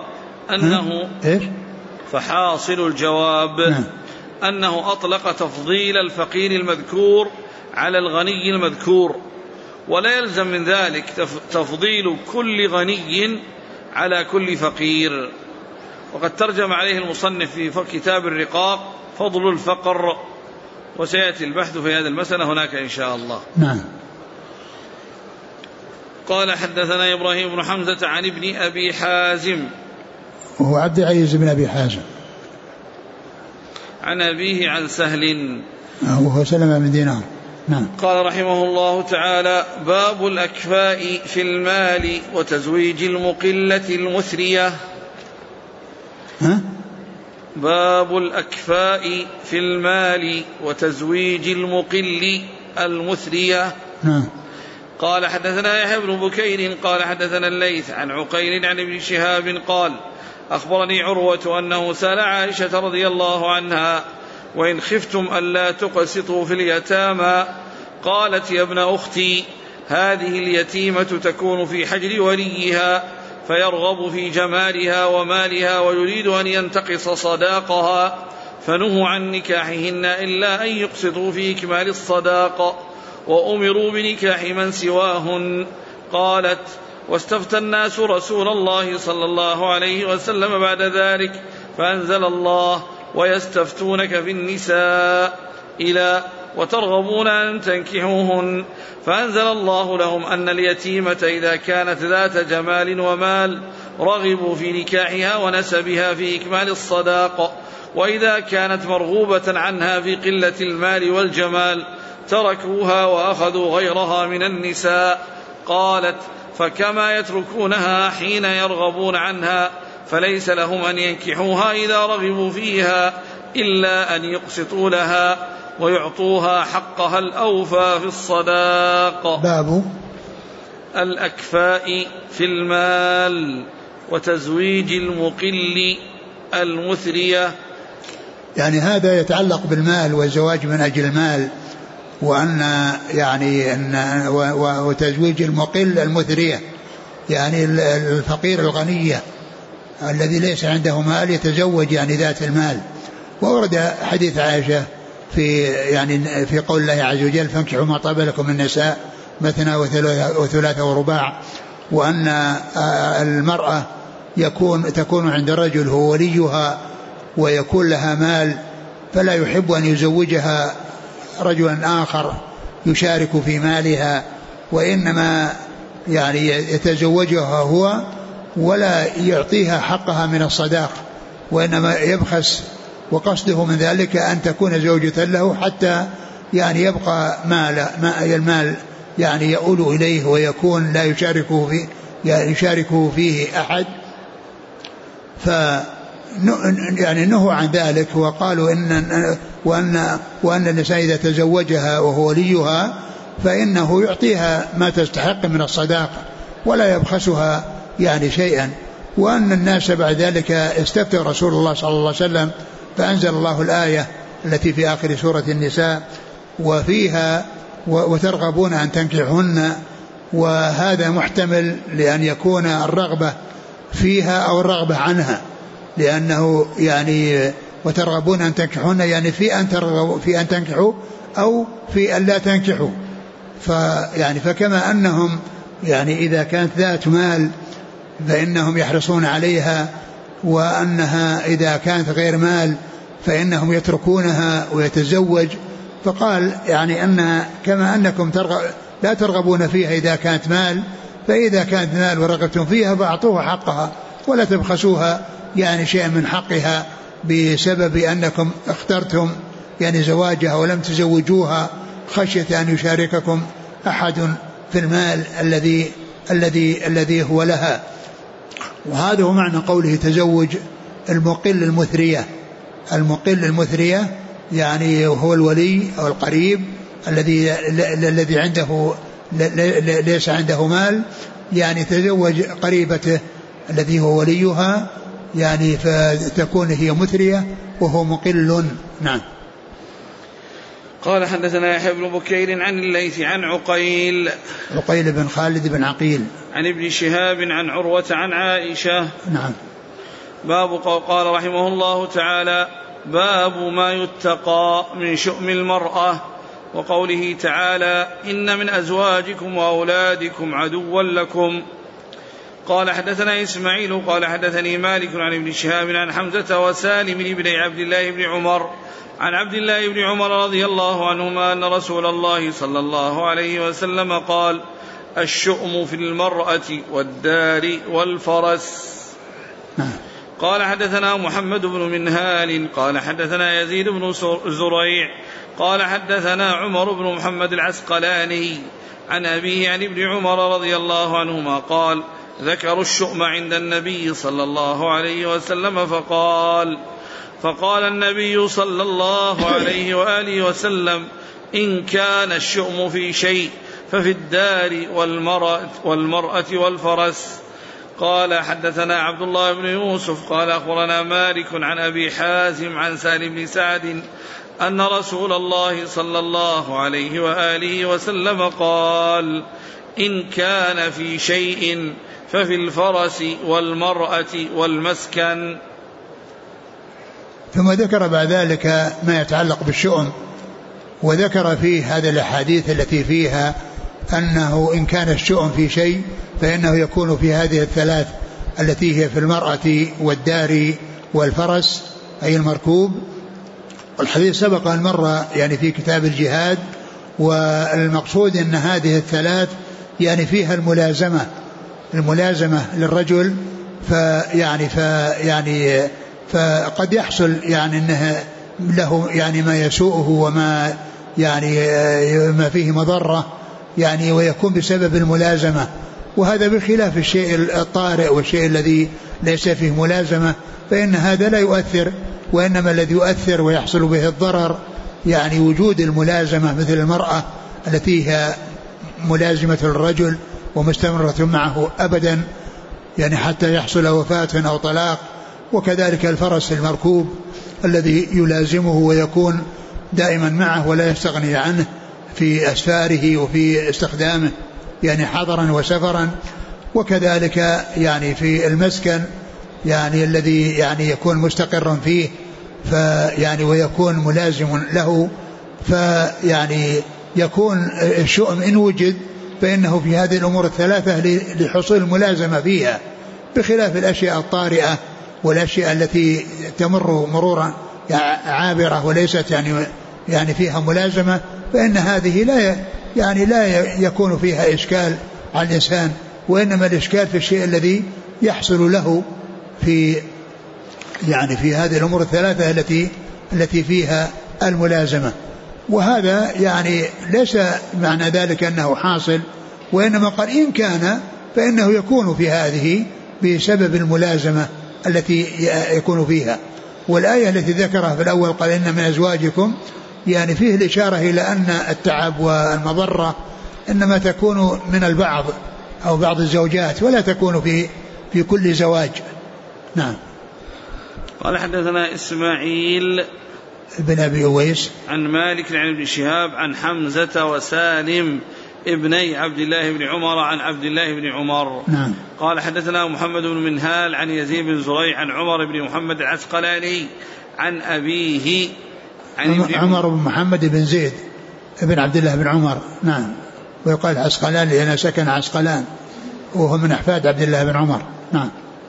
أنه أطلق تفضيل الفقير المذكور على الغني المذكور، ولا يلزم من ذلك تفضيل كل غني على كل فقير. وقد ترجم عليه المصنف في كتاب الرقاق فضل الفقر، وسيأتي البحث في هذه المسألة هناك إن شاء الله. نعم. قال: حدثنا إبراهيم بن حمزة عن ابن أبي حازم، وهو عبد العزيز بن أبي حازم، عن أبيه عن سهل وهو سلمة بن دينار. نعم. قال رحمه الله تعالى: باب الأكفاء في المال وتزويج المقلة المثرية. باب الأكفاء في المال وتزويج المقل المثرية. قال: حدثنا يحيى بن بكير قال حدثنا الليث عن عقيل عن ابن شهاب قال: أخبرني عروة أنه سأل عائشة رضي الله عنها: وإن خفتم ألا تقسطوا في اليتامى؟ قالت: يا ابن أختي، هذه اليتيمة تكون في حجر وليها فيرغب في جمالها ومالها ويريد أن ينتقص صداقها، فنهوا عن نكاحهن إلا أن يقسطوا في إكمال الصداق، وأمروا بنكاح من سواهن. قالت: واستفتى الناس رسول الله صلى الله عليه وسلم بعد ذلك فأنزل الله: ويستفتونك في النساء إلى وترغبون أن تنكحوهن، فأنزل الله لهم أن اليتيمة إذا كانت ذات جمال ومال رغبوا في نكاحها ونسبها في إكمال الصداق، وإذا كانت مرغوبة عنها في قلة المال والجمال تركوها وأخذوا غيرها من النساء. قالت: فكما يتركونها حين يرغبون عنها، فليس لهم أن ينكحوها إذا رغبوا فيها إلا أن يقسطوا لها ويعطوها حقها الأوفى في الصداق. باب الأكفاء في المال وتزويج المقل المثرية. يعني هذا يتعلق بالمال والزواج من أجل المال، وأن يعني وتزويج المقل المثرية، يعني الفقير الغنية الذي ليس عنده مال يتزوج يعني ذات المال. وورد حديث عائشة في قول الله عز وجل: فانكحوا ما طاب لكم من النساء مثنى وثلاث ورباع، وأن المرأة تكون عند رجل هو وليها ويكون لها مال، فلا يحب أن يزوجها رجلا آخر يشارك في مالها، وإنما يعني يتزوجها هو ولا يعطيها حقها من الصداق، وإنما يبخس، وقصده من ذلك أن تكون زوجة له حتى يعني يبقى المال يعني يؤول إليه ويكون لا يشاركه فيه أحد. يعني نهوا عن ذلك، وقالوا وأن النساء إذا تزوجها وهو وليها فإنه يعطيها ما تستحق من الصداق ولا يبخسها يعني شيئا. وأن الناس بعد ذلك استفتوا رسول الله صلى الله عليه وسلم فأنزل الله الآية التي في آخر سورة النساء وفيها: وترغبون أن تنكحهن، وهذا محتمل لأن يكون الرغبة فيها أو الرغبة عنها، لأنه يعني وترغبون أن تنكحون يعني في أن ترغبوا في أن تنكحوا أو في أن لا تنكحوا. فكما أنهم يعني إذا كانت ذات مال فإنهم يحرصون عليها، وأنها إذا كانت غير مال فإنهم يتركونها ويتزوج. فقال يعني أن كما أنكم لا ترغبون فيها إذا كانت مال، فإذا كانت مال ورغبتم فيها فأعطوها حقها ولا تبخسوها يعني شيئا من حقها بسبب أنكم اخترتم يعني زواجها ولم تزوجوها خشية أن يشارككم أحد في المال الذي هو لها. وهذا هو معنى قوله تزوج المقل المثرية. المقل المثرية يعني هو الولي أو القريب الذي عنده ليس عنده مال، يعني تزوج قريبته الذي هو وليها يعني فتكون هي مثرية وهو مقل. نعم. قال حدثنا يحيى بن بكير عن الليث عن عقيل بن خالد بن عقيل عن ابن شهاب عن عروة عن عائشة. نعم. قال رحمه الله تعالى: باب ما يتقى من شؤم المرأة، وقوله تعالى: إن من أزواجكم وأولادكم عدوا لكم. قال حدثنا إسماعيل قال حدثني مالك عن ابن شهاب عن حمزة وسالم بن عبد الله بن عمر عن عبد الله بن عمر رضي الله عنهما أن رسول الله صلى الله عليه وسلم قال: الشؤم في المرأة والدار والفرس. قال حدثنا محمد بن منهال قال حدثنا يزيد بن زريع قال حدثنا عمر بن محمد العسقلاني عن أبيه عن ابن عمر رضي الله عنهما قال: ذكروا الشؤم عند النبي صلى الله عليه وسلم فقال النبي صلى الله عليه وآله وسلم: إن كان الشؤم في شيء ففي الدار والمرأة والفرس. قال حدثنا عبد الله بن يوسف قال أخبرنا مالك عن أبي حازم عن سالم بن سعد أن رسول الله صلى الله عليه وآله وسلم قال: إن كان في شيء ففي الفرس والمرأة والمسكن. ثم ذكر بعد ذلك ما يتعلق بالشؤم، وذكر فيه هذه الأحاديث التي فيها أنه إن كان الشؤم في شيء فإنه يكون في هذه الثلاث التي هي في المرأة والدار والفرس أي المركوب. والحديث سبق أن مر يعني في كتاب الجهاد، والمقصود أن هذه الثلاث يعني فيها الملازمة للرجل، فقد يحصل يعني أنه له يعني ما يسوءه وما يعني ما فيه مضرة يعني ويكون بسبب الملازمة، وهذا بخلاف الشيء الطارئ والشيء الذي ليس فيه ملازمة فإن هذا لا يؤثر، وإنما الذي يؤثر ويحصل به الضرر يعني وجود الملازمة مثل المرأة التي هي ملازمة الرجل ومستمرة معه أبدا يعني حتى يحصل وفاة أو طلاق، وكذلك الفرس المركوب الذي يلازمه ويكون دائما معه ولا يستغني عنه في أسفاره وفي استخدامه يعني حضرا وسفرا، وكذلك يعني في المسكن يعني الذي يعني يكون مستقرا فيه فيعني ويكون ملازم له، فيعني يكون الشؤم إن وجد فإنه في هذه الأمور الثلاثة لحصول الملازمة فيها، بخلاف الأشياء الطارئة والأشياء التي تمر مرورا عابرة وليست يعني فيها ملازمة، فإن هذه لا يكون فيها إشكال على الإنسان، وإنما الإشكال في الشيء الذي يحصل له في هذه الأمور الثلاثة التي فيها الملازمة. وهذا يعني ليس معنى ذلك أنه حاصل، وإنما قال إن كان فإنه يكون في هذه بسبب الملازمة التي يكون فيها. والآية التي ذكرها في الأول قال إن من أزواجكم يعني فيه الإشارة إلى أن التعب والمضرة إنما تكون من البعض أو بعض الزوجات ولا تكون في كل زواج. نعم. قال حدثنا إسماعيل بن أبي أويس عن مالك عن ابن شهاب عن حمزة وسالم ابني عبد الله بن عمر عن عبد الله بن عمر. نعم. قال حدثنا محمد بن منهال عن يزيد بن زريع عن عمر بن محمد العسقلاني عن أبيه عن عمر بن محمد بن زيد ابن عبد الله بن عمر. نعم. ويقال عسقلان لأنه سكن عسقلان وهو من أحفاد عبد الله بن عمر. نعم.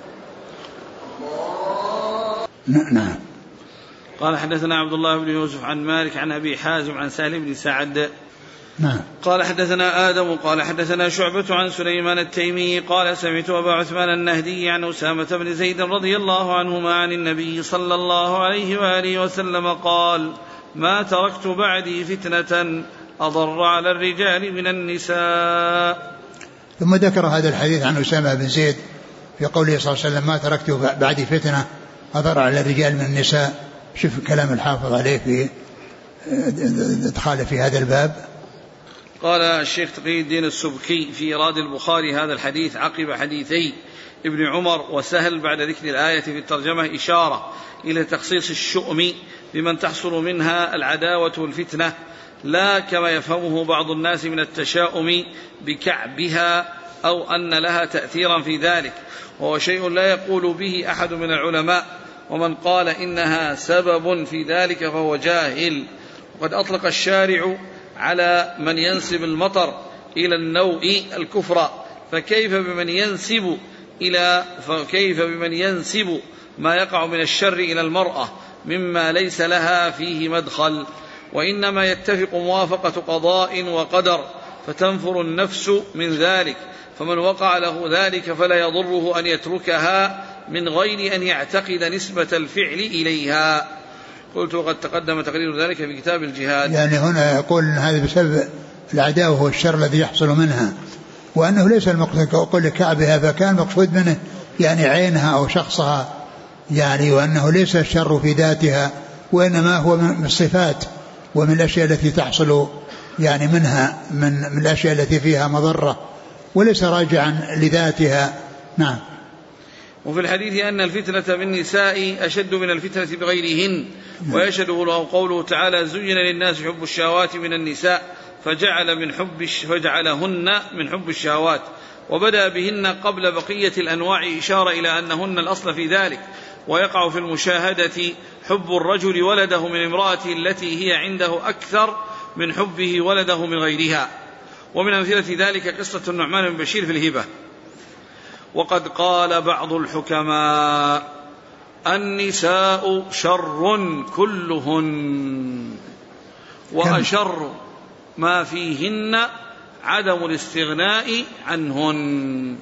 نعم. قال حدثنا عبد الله بن يوسف عن مالك عن أبي حازم عن سهل بن سعد. نعم. قال حدثنا آدم قال حدثنا شعبة عن سليمان التيمي قال سمعت أبا عثمان النهدي عن أسامة بن زيد رضي الله عنهما عن النبي صلى الله عليه وآله وسلم قال ما تركت بعدي فتنة أضر على الرجال من النساء. ثم ذكر هذا الحديث عن أسامة بن زيد في قوله صلى الله عليه وسلم ما تركت بعدي فتنة أضر على الرجال من النساء. شوف كلام الحافظ عليه في ادخال في هذا الباب. قال الشيخ تقي الدين السبكي في إيراد البخاري هذا الحديث عقب حديثي ابن عمر وسهل بعد ذكر الآية في الترجمة إشارة إلى تخصيص الشؤم بمن تحصل منها العداوة والفتنة، لا كما يفهمه بعض الناس من التشاؤم بكعبها أو أن لها تأثيرا في ذلك، وهو شيء لا يقول به أحد من العلماء، ومن قال إنها سبب في ذلك فهو جاهل. وقد أطلق الشارع على من ينسب المطر إلى النوء الكفر، فكيف بمن ينسب ما يقع من الشر إلى المرأة مما ليس لها فيه مدخل، وإنما يتفق موافقة قضاء وقدر فتنفر النفس من ذلك، فمن وقع له ذلك فلا يضره أن يتركها من غير أن يعتقد نسبة الفعل إليها. قلت وقد تقدم تقرير ذلك في كتاب الجهاد. يعني هنا يقول أن هذا بسبب العداوة والشر الذي يحصل منها، وأنه ليس المقصود كقول كعبها، فكان مقصود منه يعني عينها أو شخصها، يعني وأنه ليس الشر في ذاتها، وإنما هو من الصفات ومن الأشياء التي تحصل يعني منها من الأشياء التي فيها مضرة، وليس راجعا لذاتها. نعم. وفي الحديث أن الفتنة بالنساء أشد من الفتنة بغيرهن، ويشهده له قوله تعالى زين للناس حب الشهوات من النساء فجعلهن من حب الشهوات، وبدأ بهن قبل بقية الأنواع إشارة إلى أنهن الأصل في ذلك. ويقع في المشاهدة حب الرجل ولده من امرأته التي هي عنده أكثر من حبه ولده من غيرها. ومن أمثلة ذلك قصة النعمان بن بشير في الهبة. وقد قال بعض الحكماء النساء شر كلهن، وأشر ما فيهن عدم الاستغناء عنهن.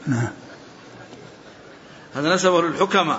هذا نسبه للحكماء.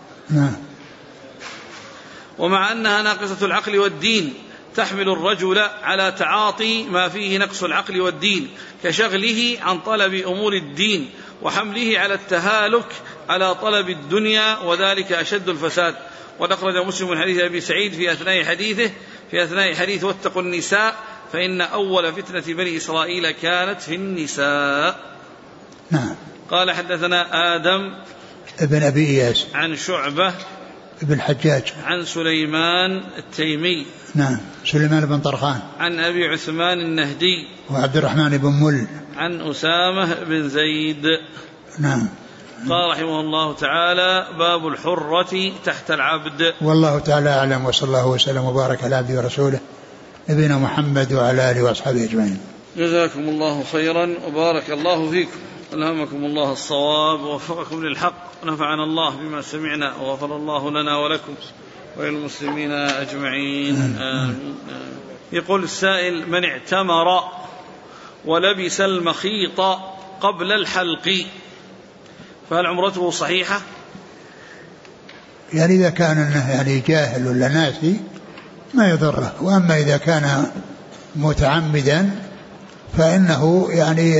ومع أنها ناقصة العقل والدين تحمل الرجل على تعاطي ما فيه نقص العقل والدين كشغله عن طلب أمور الدين وحمله على التهالك على طلب الدنيا، وذلك أشد الفساد. ونخرج مسلم من حديث أبي سعيد في أثناء حديث واتقوا النساء فإن أول فتنة بني إسرائيل كانت في النساء. نعم. قال حدثنا آدم ابن أبي إياس عن شعبة ابن الحجاج عن سليمان التيمي. نعم. سليمان بن طرخان عن أبي عثمان النهدي وعبد الرحمن بن مل عن أسامة بن زيد. نعم. قال رحمه الله تعالى باب الحرة تحت العبد. والله تعالى أعلم، وصلى الله وسلم وبارك على عبده ورسوله نبينا محمد وعلى آله وأصحابه أجمعين. جزاكم الله خيرا وبارك الله فيكم، ألهمكم الله الصواب ووفقكم للحق، ونفعنا الله بما سمعنا وغفر الله لنا ولكم وللمسلمين أجمعين آمين. يقول السائل من اعتمر ولبس المخيط قبل الحلق فهل عمرته صحيحة؟ يعني إذا كان يعني جاهل ولا ناسي ما يضره، وأما إذا كان متعمدا فإنه يعني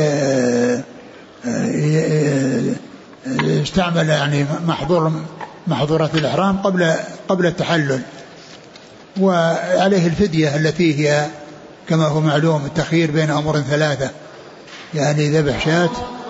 استعمل يعني محظورات الإحرام قبل التحلل، وعليه الفدية التي هي كما هو معلوم التخيير بين أمور ثلاثة، يعني ذبح شاة